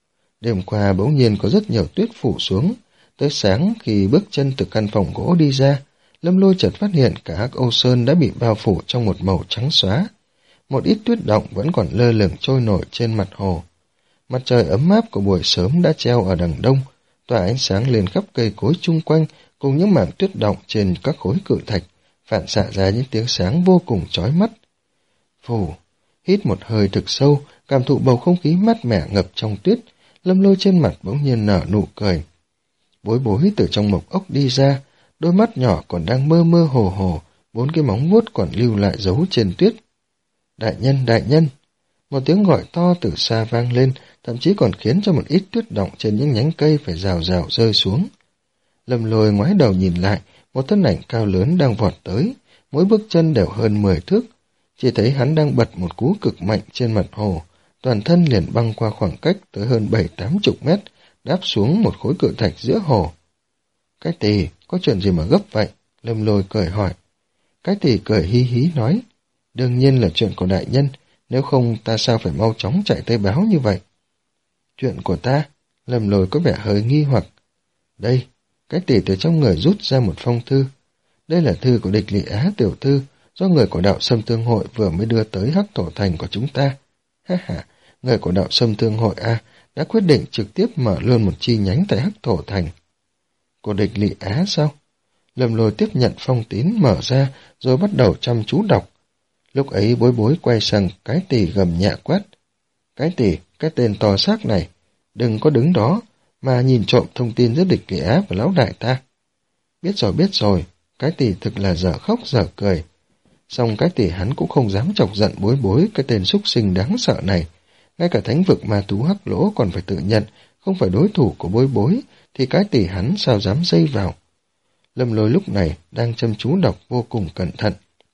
Đêm qua bỗng nhiên có rất nhiều tuyết phủ xuống. Tới sáng khi bước chân từ căn phòng gỗ đi ra, Lâm Lôi chợt phát hiện cả Hắc Âu Sơn đã bị bao phủ trong một màu trắng xóa. Một ít tuyết động vẫn còn lơ lửng trôi nổi trên mặt hồ. Mặt trời ấm áp của buổi sớm đã treo ở đằng đông, tỏa ánh sáng lên khắp cây cối chung quanh cùng những mảng tuyết động trên các khối cự thạch, phản xạ ra những tiếng sáng vô cùng chói mắt. Phù, hít một hơi thực sâu, cảm thụ bầu không khí mát mẻ ngập trong tuyết, Lâm Lôi trên mặt bỗng nhiên nở nụ cười. Bối bối từ trong mộc ốc đi ra, đôi mắt nhỏ còn đang mơ mơ hồ hồ, bốn cái móng vuốt còn lưu lại dấu trên tuyết. Đại nhân, đại nhân! Một tiếng gọi to từ xa vang lên, thậm chí còn khiến cho một ít tuyết động trên những nhánh cây phải rào rào rơi xuống. Lâm Lôi ngoái đầu nhìn lại, một thân ảnh cao lớn đang vọt tới, mỗi bước chân đều hơn mười thước. Chỉ thấy hắn đang bật một cú cực mạnh trên mặt hồ, toàn thân liền băng qua khoảng cách tới hơn bảy tám chục mét, đáp xuống một khối cự thạch giữa hồ. Cái tỳ, có chuyện gì mà gấp vậy? Lâm Lôi cười hỏi. Cái tỳ cười hí hí nói, đương nhiên là chuyện của đại nhân, nếu không ta sao phải mau chóng chạy tới báo như vậy? Chuyện của ta? Lâm Lôi có vẻ hơi nghi hoặc. Đây, cái tỳ từ trong người rút ra một phong thư. Đây là thư của Địch Lị Á tiểu thư, do người của đạo Sâm Thương Hội vừa mới đưa tới Hắc Thổ Thành của chúng ta. Ha ha, người của đạo Sâm Thương Hội A đã quyết định trực tiếp mở luôn một chi nhánh tại Hắc Thổ Thành. Của Địch Lị Á sao? Lâm Lôi tiếp nhận phong tín mở ra rồi bắt đầu chăm chú đọc. Lúc ấy bối bối quay sang cái tỳ gầm nhẹ quát. Cái tỳ, cái tên to xác này, đừng có đứng đó mà nhìn trộm thông tin giữa Địch Lị Á và lão đại ta. Biết rồi biết rồi, cái tỳ thực là dở khóc dở cười. Xong cái tỳ hắn cũng không dám chọc giận bối bối cái tên súc sinh đáng sợ này. Ngay cả thánh vực ma thú Hắc Lỗ còn phải tự nhận không phải đối thủ của bối bối, thì cái tỳ hắn sao dám dây vào. Lâm Lôi lúc này đang chăm chú đọc vô cùng cẩn thận.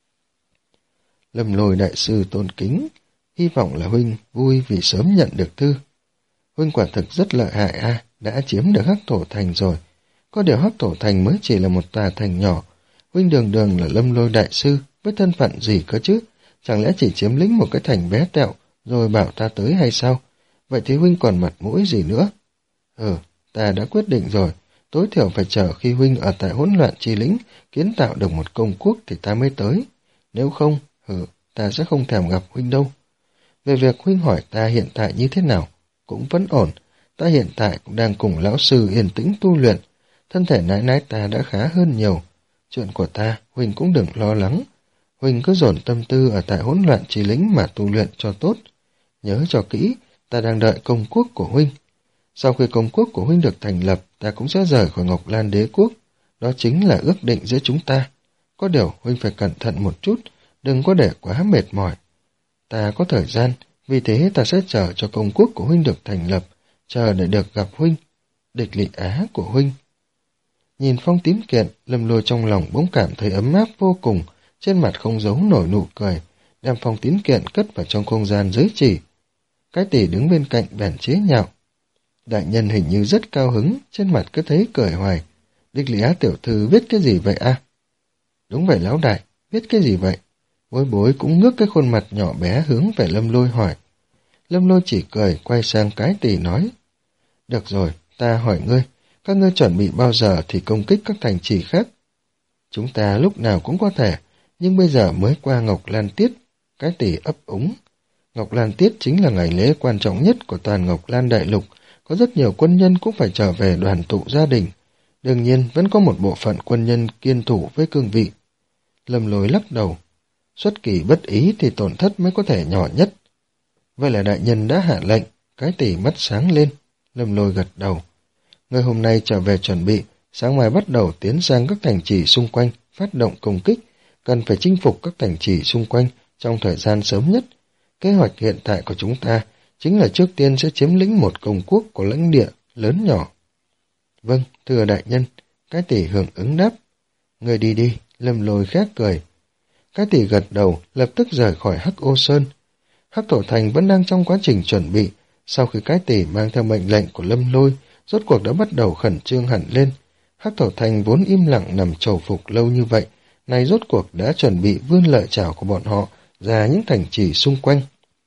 Lâm Lôi đại sư tôn kính, hy vọng là huynh vui vì sớm nhận được thư. Huynh quả thực rất lợi hại a, đã chiếm được Hắc Thổ Thành rồi. Có điều Hắc Thổ Thành mới chỉ là một tòa thành nhỏ. Huynh đường đường là Lâm Lôi đại sư, với thân phận gì cơ chứ? Chẳng lẽ chỉ chiếm lĩnh một cái thành bé tẹo rồi bảo ta tới hay sao? Vậy thì huynh còn mặt mũi gì nữa? Ừ, ta đã quyết định rồi, tối thiểu phải chờ khi huynh ở tại hỗn loạn chi lĩnh kiến tạo được một công quốc thì ta mới tới. Nếu không, hừ, ta sẽ không thèm gặp huynh đâu. Về việc huynh hỏi ta hiện tại như thế nào, cũng vẫn ổn. Ta hiện tại cũng đang cùng lão sư yên tĩnh tu luyện. Thân thể nãi nãi ta đã khá hơn nhiều. Chuyện của ta, huynh cũng đừng lo lắng. Huynh cứ dồn tâm tư ở tại hỗn loạn chi lĩnh mà tu luyện cho tốt. Nhớ cho kỹ, ta đang đợi công quốc của huynh. Sau khi công quốc của huynh được thành lập, ta cũng sẽ rời khỏi Ngọc Lan đế quốc. Đó chính là ước định giữa chúng ta. Có điều huynh phải cẩn thận một chút, đừng có để quá mệt mỏi. Ta có thời gian, vì thế ta sẽ chờ cho công quốc của huynh được thành lập, chờ để được gặp huynh, địch lỵ á của huynh. Nhìn Phong Tín Kiện, Lâm Lôi trong lòng bỗng cảm thấy ấm áp vô cùng, trên mặt không giấu nổi nụ cười, đem Phong Tín Kiện cất vào trong không gian giới chỉ. Cái tỷ đứng bên cạnh bèn chế nhạo. Đại nhân hình như rất cao hứng, trên mặt cứ thấy cười hoài. Địch lỵ á tiểu thư viết cái gì vậy a? Đúng vậy lão đại, viết cái gì vậy? Bối bối cũng ngước cái khuôn mặt nhỏ bé hướng về Lâm Lôi hỏi. Lâm Lôi chỉ cười, quay sang cái tỷ nói. Được rồi, ta hỏi ngươi, các ngươi chuẩn bị bao giờ thì công kích các thành trì khác? Chúng ta lúc nào cũng có thể, nhưng bây giờ mới qua Ngọc Lan Tiết. Cái tỷ ấp úng. Ngọc Lan Tiết chính là ngày lễ quan trọng nhất của toàn Ngọc Lan Đại Lục, có rất nhiều quân nhân cũng phải trở về đoàn tụ gia đình. Đương nhiên, vẫn có một bộ phận quân nhân kiên thủ với cương vị. Lâm Lôi lắc đầu. Xuất kỳ bất ý thì tổn thất mới có thể nhỏ nhất. Vậy là đại nhân đã hạ lệnh, cái tỷ mắt sáng lên. Lâm Lôi gật đầu. Người hôm nay trở về chuẩn bị, sáng mai bắt đầu tiến sang các thành trì xung quanh, phát động công kích, cần phải chinh phục các thành trì xung quanh trong thời gian sớm nhất. Kế hoạch hiện tại của chúng ta chính là trước tiên sẽ chiếm lĩnh một công quốc của lãnh địa lớn nhỏ. Vâng, thưa đại nhân, cái tỷ hưởng ứng đáp. Người đi đi, Lâm Lôi khét cười. Cái tỷ gật đầu, lập tức rời khỏi Hắc Ô Sơn. Hắc Thổ Thành vẫn đang trong quá trình chuẩn bị, sau khi cái tỷ mang theo mệnh lệnh của Lâm Lôi, rốt cuộc đã bắt đầu khẩn trương hẳn lên. Hắc Thổ Thành vốn im lặng nằm trầu phục lâu như vậy, nay rốt cuộc đã chuẩn bị vươn lợi chảo của bọn họ ra những thành trì xung quanh.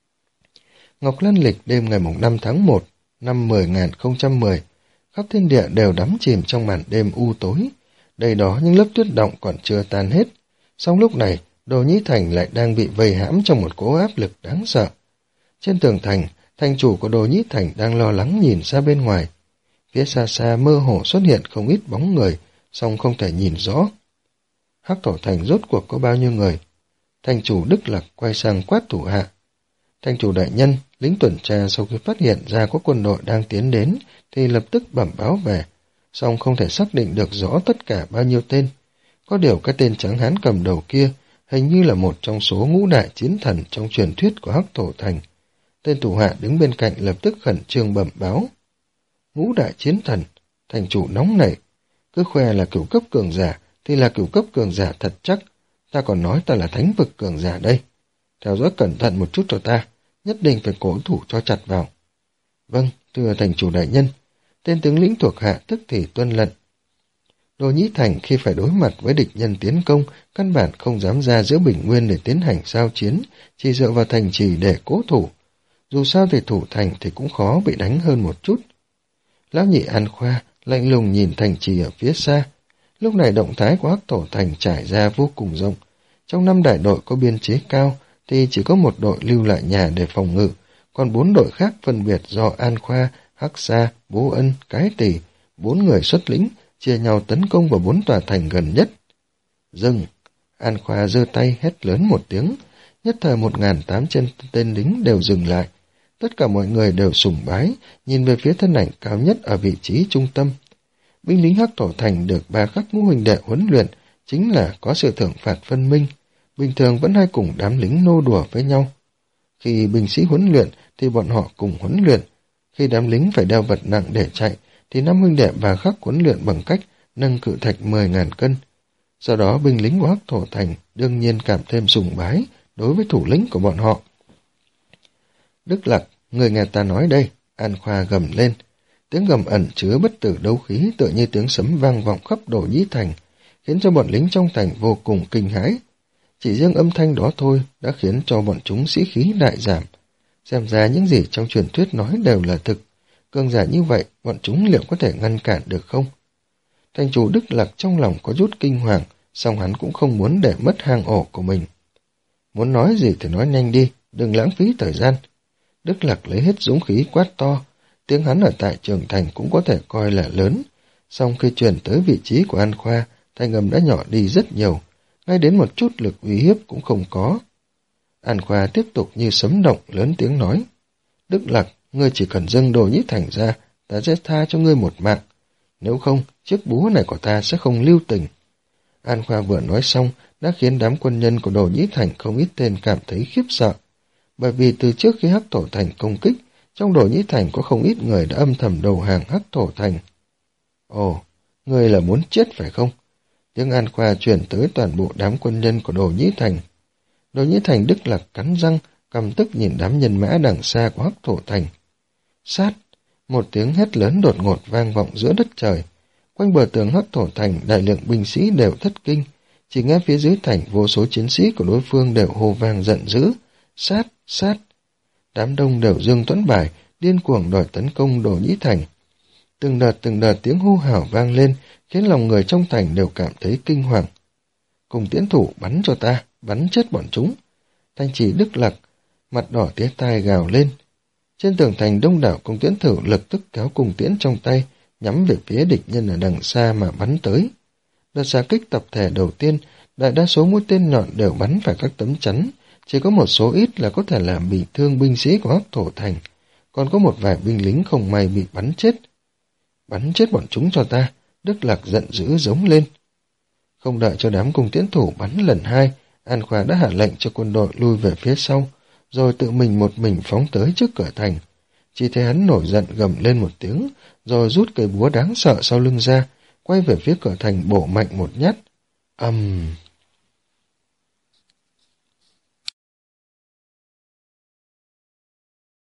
Ngọc Lan lịch đêm ngày năm tháng một, năm mười nghìn không trăm mười, khắp thiên địa đều đắm chìm trong màn đêm u tối. Đây đó những lớp tuyết động còn chưa tan hết. Song lúc này, Đồ Nhĩ Thành lại đang bị vây hãm trong một cỗ áp lực đáng sợ. Trên tường thành, thành chủ của Đồ Nhĩ Thành đang lo lắng nhìn ra bên ngoài. Phía xa xa mơ hồ xuất hiện không ít bóng người, song không thể nhìn rõ. Hắc Thổ Thành rốt cuộc có bao nhiêu người? Thành chủ Đức Lạc quay sang quát thủ hạ. Thành chủ đại nhân, lính tuần tra sau khi phát hiện ra có quân đội đang tiến đến thì lập tức bẩm báo về, song không thể xác định được rõ tất cả bao nhiêu tên. Có điều cái tên trắng hán cầm đầu kia hình như là một trong số ngũ đại chiến thần trong truyền thuyết của Hắc Thổ Thành. Tên thủ hạ đứng bên cạnh lập tức khẩn trương bẩm báo. Ngũ đại chiến thần, thành chủ nóng nảy, cứ khoe là cửu cấp cường giả thì là cửu cấp cường giả thật chắc, ta còn nói ta là thánh vực cường giả đây. Theo dõi cẩn thận một chút cho ta, nhất định phải cố thủ cho chặt vào. Vâng, thưa thành chủ đại nhân, tên tướng lĩnh thuộc hạ tức thì tuân lệnh. Đồ Nhĩ Thành khi phải đối mặt với địch nhân tiến công, căn bản không dám ra giữa bình nguyên để tiến hành giao chiến, chỉ dựa vào thành trì để cố thủ. Dù sao thì thủ thành thì cũng khó bị đánh hơn một chút. Lão nhị An Khoa lạnh lùng nhìn thành trì ở phía xa. Lúc này động thái của Hắc Thổ Thành trải ra vô cùng rộng. Trong năm đại đội có biên chế cao thì chỉ có một đội lưu lại nhà để phòng ngự, còn bốn đội khác phân biệt do An Khoa, Hắc Sa, Bố Ân, Cái Tỷ, bốn người xuất lĩnh, chia nhau tấn công vào bốn tòa thành gần nhất. Dừng! An Khoa giơ tay hét lớn một tiếng, nhất thời một ngàn tám trăm tên lính đều dừng lại. Tất cả mọi người đều sùng bái, nhìn về phía thân ảnh cao nhất ở vị trí trung tâm. Binh lính Hắc Thổ Thành được ba khắc ngũ huynh đệ huấn luyện, chính là có sự thưởng phạt phân minh. Bình thường vẫn hay cùng đám lính nô đùa với nhau. Khi binh sĩ huấn luyện thì bọn họ cùng huấn luyện. Khi đám lính phải đeo vật nặng để chạy thì năm huynh đệ ba khắc huấn luyện bằng cách nâng cự thạch mười ngàn cân. Sau đó binh lính của Hắc Thổ Thành đương nhiên cảm thêm sùng bái đối với thủ lĩnh của bọn họ. Đức Lạc, người nghe ta nói đây, An Khoa gầm lên. Tiếng gầm ẩn chứa bất tử đấu khí tựa như tiếng sấm vang vọng khắp Đồ Nhĩ Thành, khiến cho bọn lính trong thành vô cùng kinh hãi. Chỉ riêng âm thanh đó thôi đã khiến cho bọn chúng sĩ khí đại giảm. Xem ra những gì trong truyền thuyết nói đều là thực. cường giả như vậy, bọn chúng liệu có thể ngăn cản được không? Thành chủ Đức Lạc trong lòng có chút kinh hoàng, song hắn cũng không muốn để mất hang ổ của mình. Muốn nói gì thì nói nhanh đi, đừng lãng phí thời gian. Đức Lạc lấy hết dũng khí quát to, tiếng hắn ở tại Trường Thành cũng có thể coi là lớn, song khi truyền tới vị trí của An Khoa, thanh âm đã nhỏ đi rất nhiều, ngay đến một chút lực uy hiếp cũng không có. An Khoa tiếp tục như sấm động lớn tiếng nói, Đức Lạc, ngươi chỉ cần dâng Đồ Nhĩ Thành ra, ta sẽ tha cho ngươi một mạng, nếu không, chiếc búa này của ta sẽ không lưu tình. An Khoa vừa nói xong, đã khiến đám quân nhân của Đồ Nhĩ Thành không ít tên cảm thấy khiếp sợ, bởi vì từ trước khi Hắc Thổ Thành công kích, trong Đồ Nhĩ Thành có không ít người đã âm thầm đầu hàng Hắc Thổ Thành. Ồ, ngươi là muốn chết phải không? Tiếng An Khoa truyền tới toàn bộ đám quân nhân của Đồ Nhĩ Thành. Đồ Nhĩ Thành Đức Lạc cắn răng, căm tức nhìn đám nhân mã đằng xa của Hắc Thổ Thành. Sát! Một tiếng hét lớn đột ngột vang vọng giữa đất trời. Quanh bờ tường Hắc Thổ Thành, đại lượng binh sĩ đều thất kinh. Chỉ nghe phía dưới thành vô số chiến sĩ của đối phương đều hô vang giận dữ. Sát! Sát! Đám đông đều dương tuẫn bài, điên cuồng đòi tấn công Đồ Nhĩ Thành. Từng đợt từng đợt tiếng hô hào vang lên, khiến lòng người trong thành đều cảm thấy kinh hoàng. Cùng tiễn thủ bắn cho ta, bắn chết bọn chúng. Thanh chỉ Đức Lạc, mặt đỏ tía tai gào lên. Trên tường thành đông đảo cung tiễn thủ lập tức kéo cung tiễn trong tay, nhắm về phía địch nhân ở đằng xa mà bắn tới. Đợt xạ kích tập thể đầu tiên, đại đa số mũi tên nhọn đều bắn phải các tấm chắn, chỉ có một số ít là có thể làm bị thương binh sĩ của Hắc Thổ Thành, còn có một vài binh lính không may bị bắn chết. Bắn chết bọn chúng cho ta, Đức Lạc giận dữ giống lên. Không đợi cho đám cung tiễn thủ bắn lần hai, An Khoa đã hạ lệnh cho quân đội lui về phía sau, rồi tự mình một mình phóng tới trước cửa thành. Chỉ thấy hắn nổi giận gầm lên một tiếng, rồi rút cây búa đáng sợ sau lưng ra, quay về phía cửa thành bổ mạnh một nhát. Ầm! Um...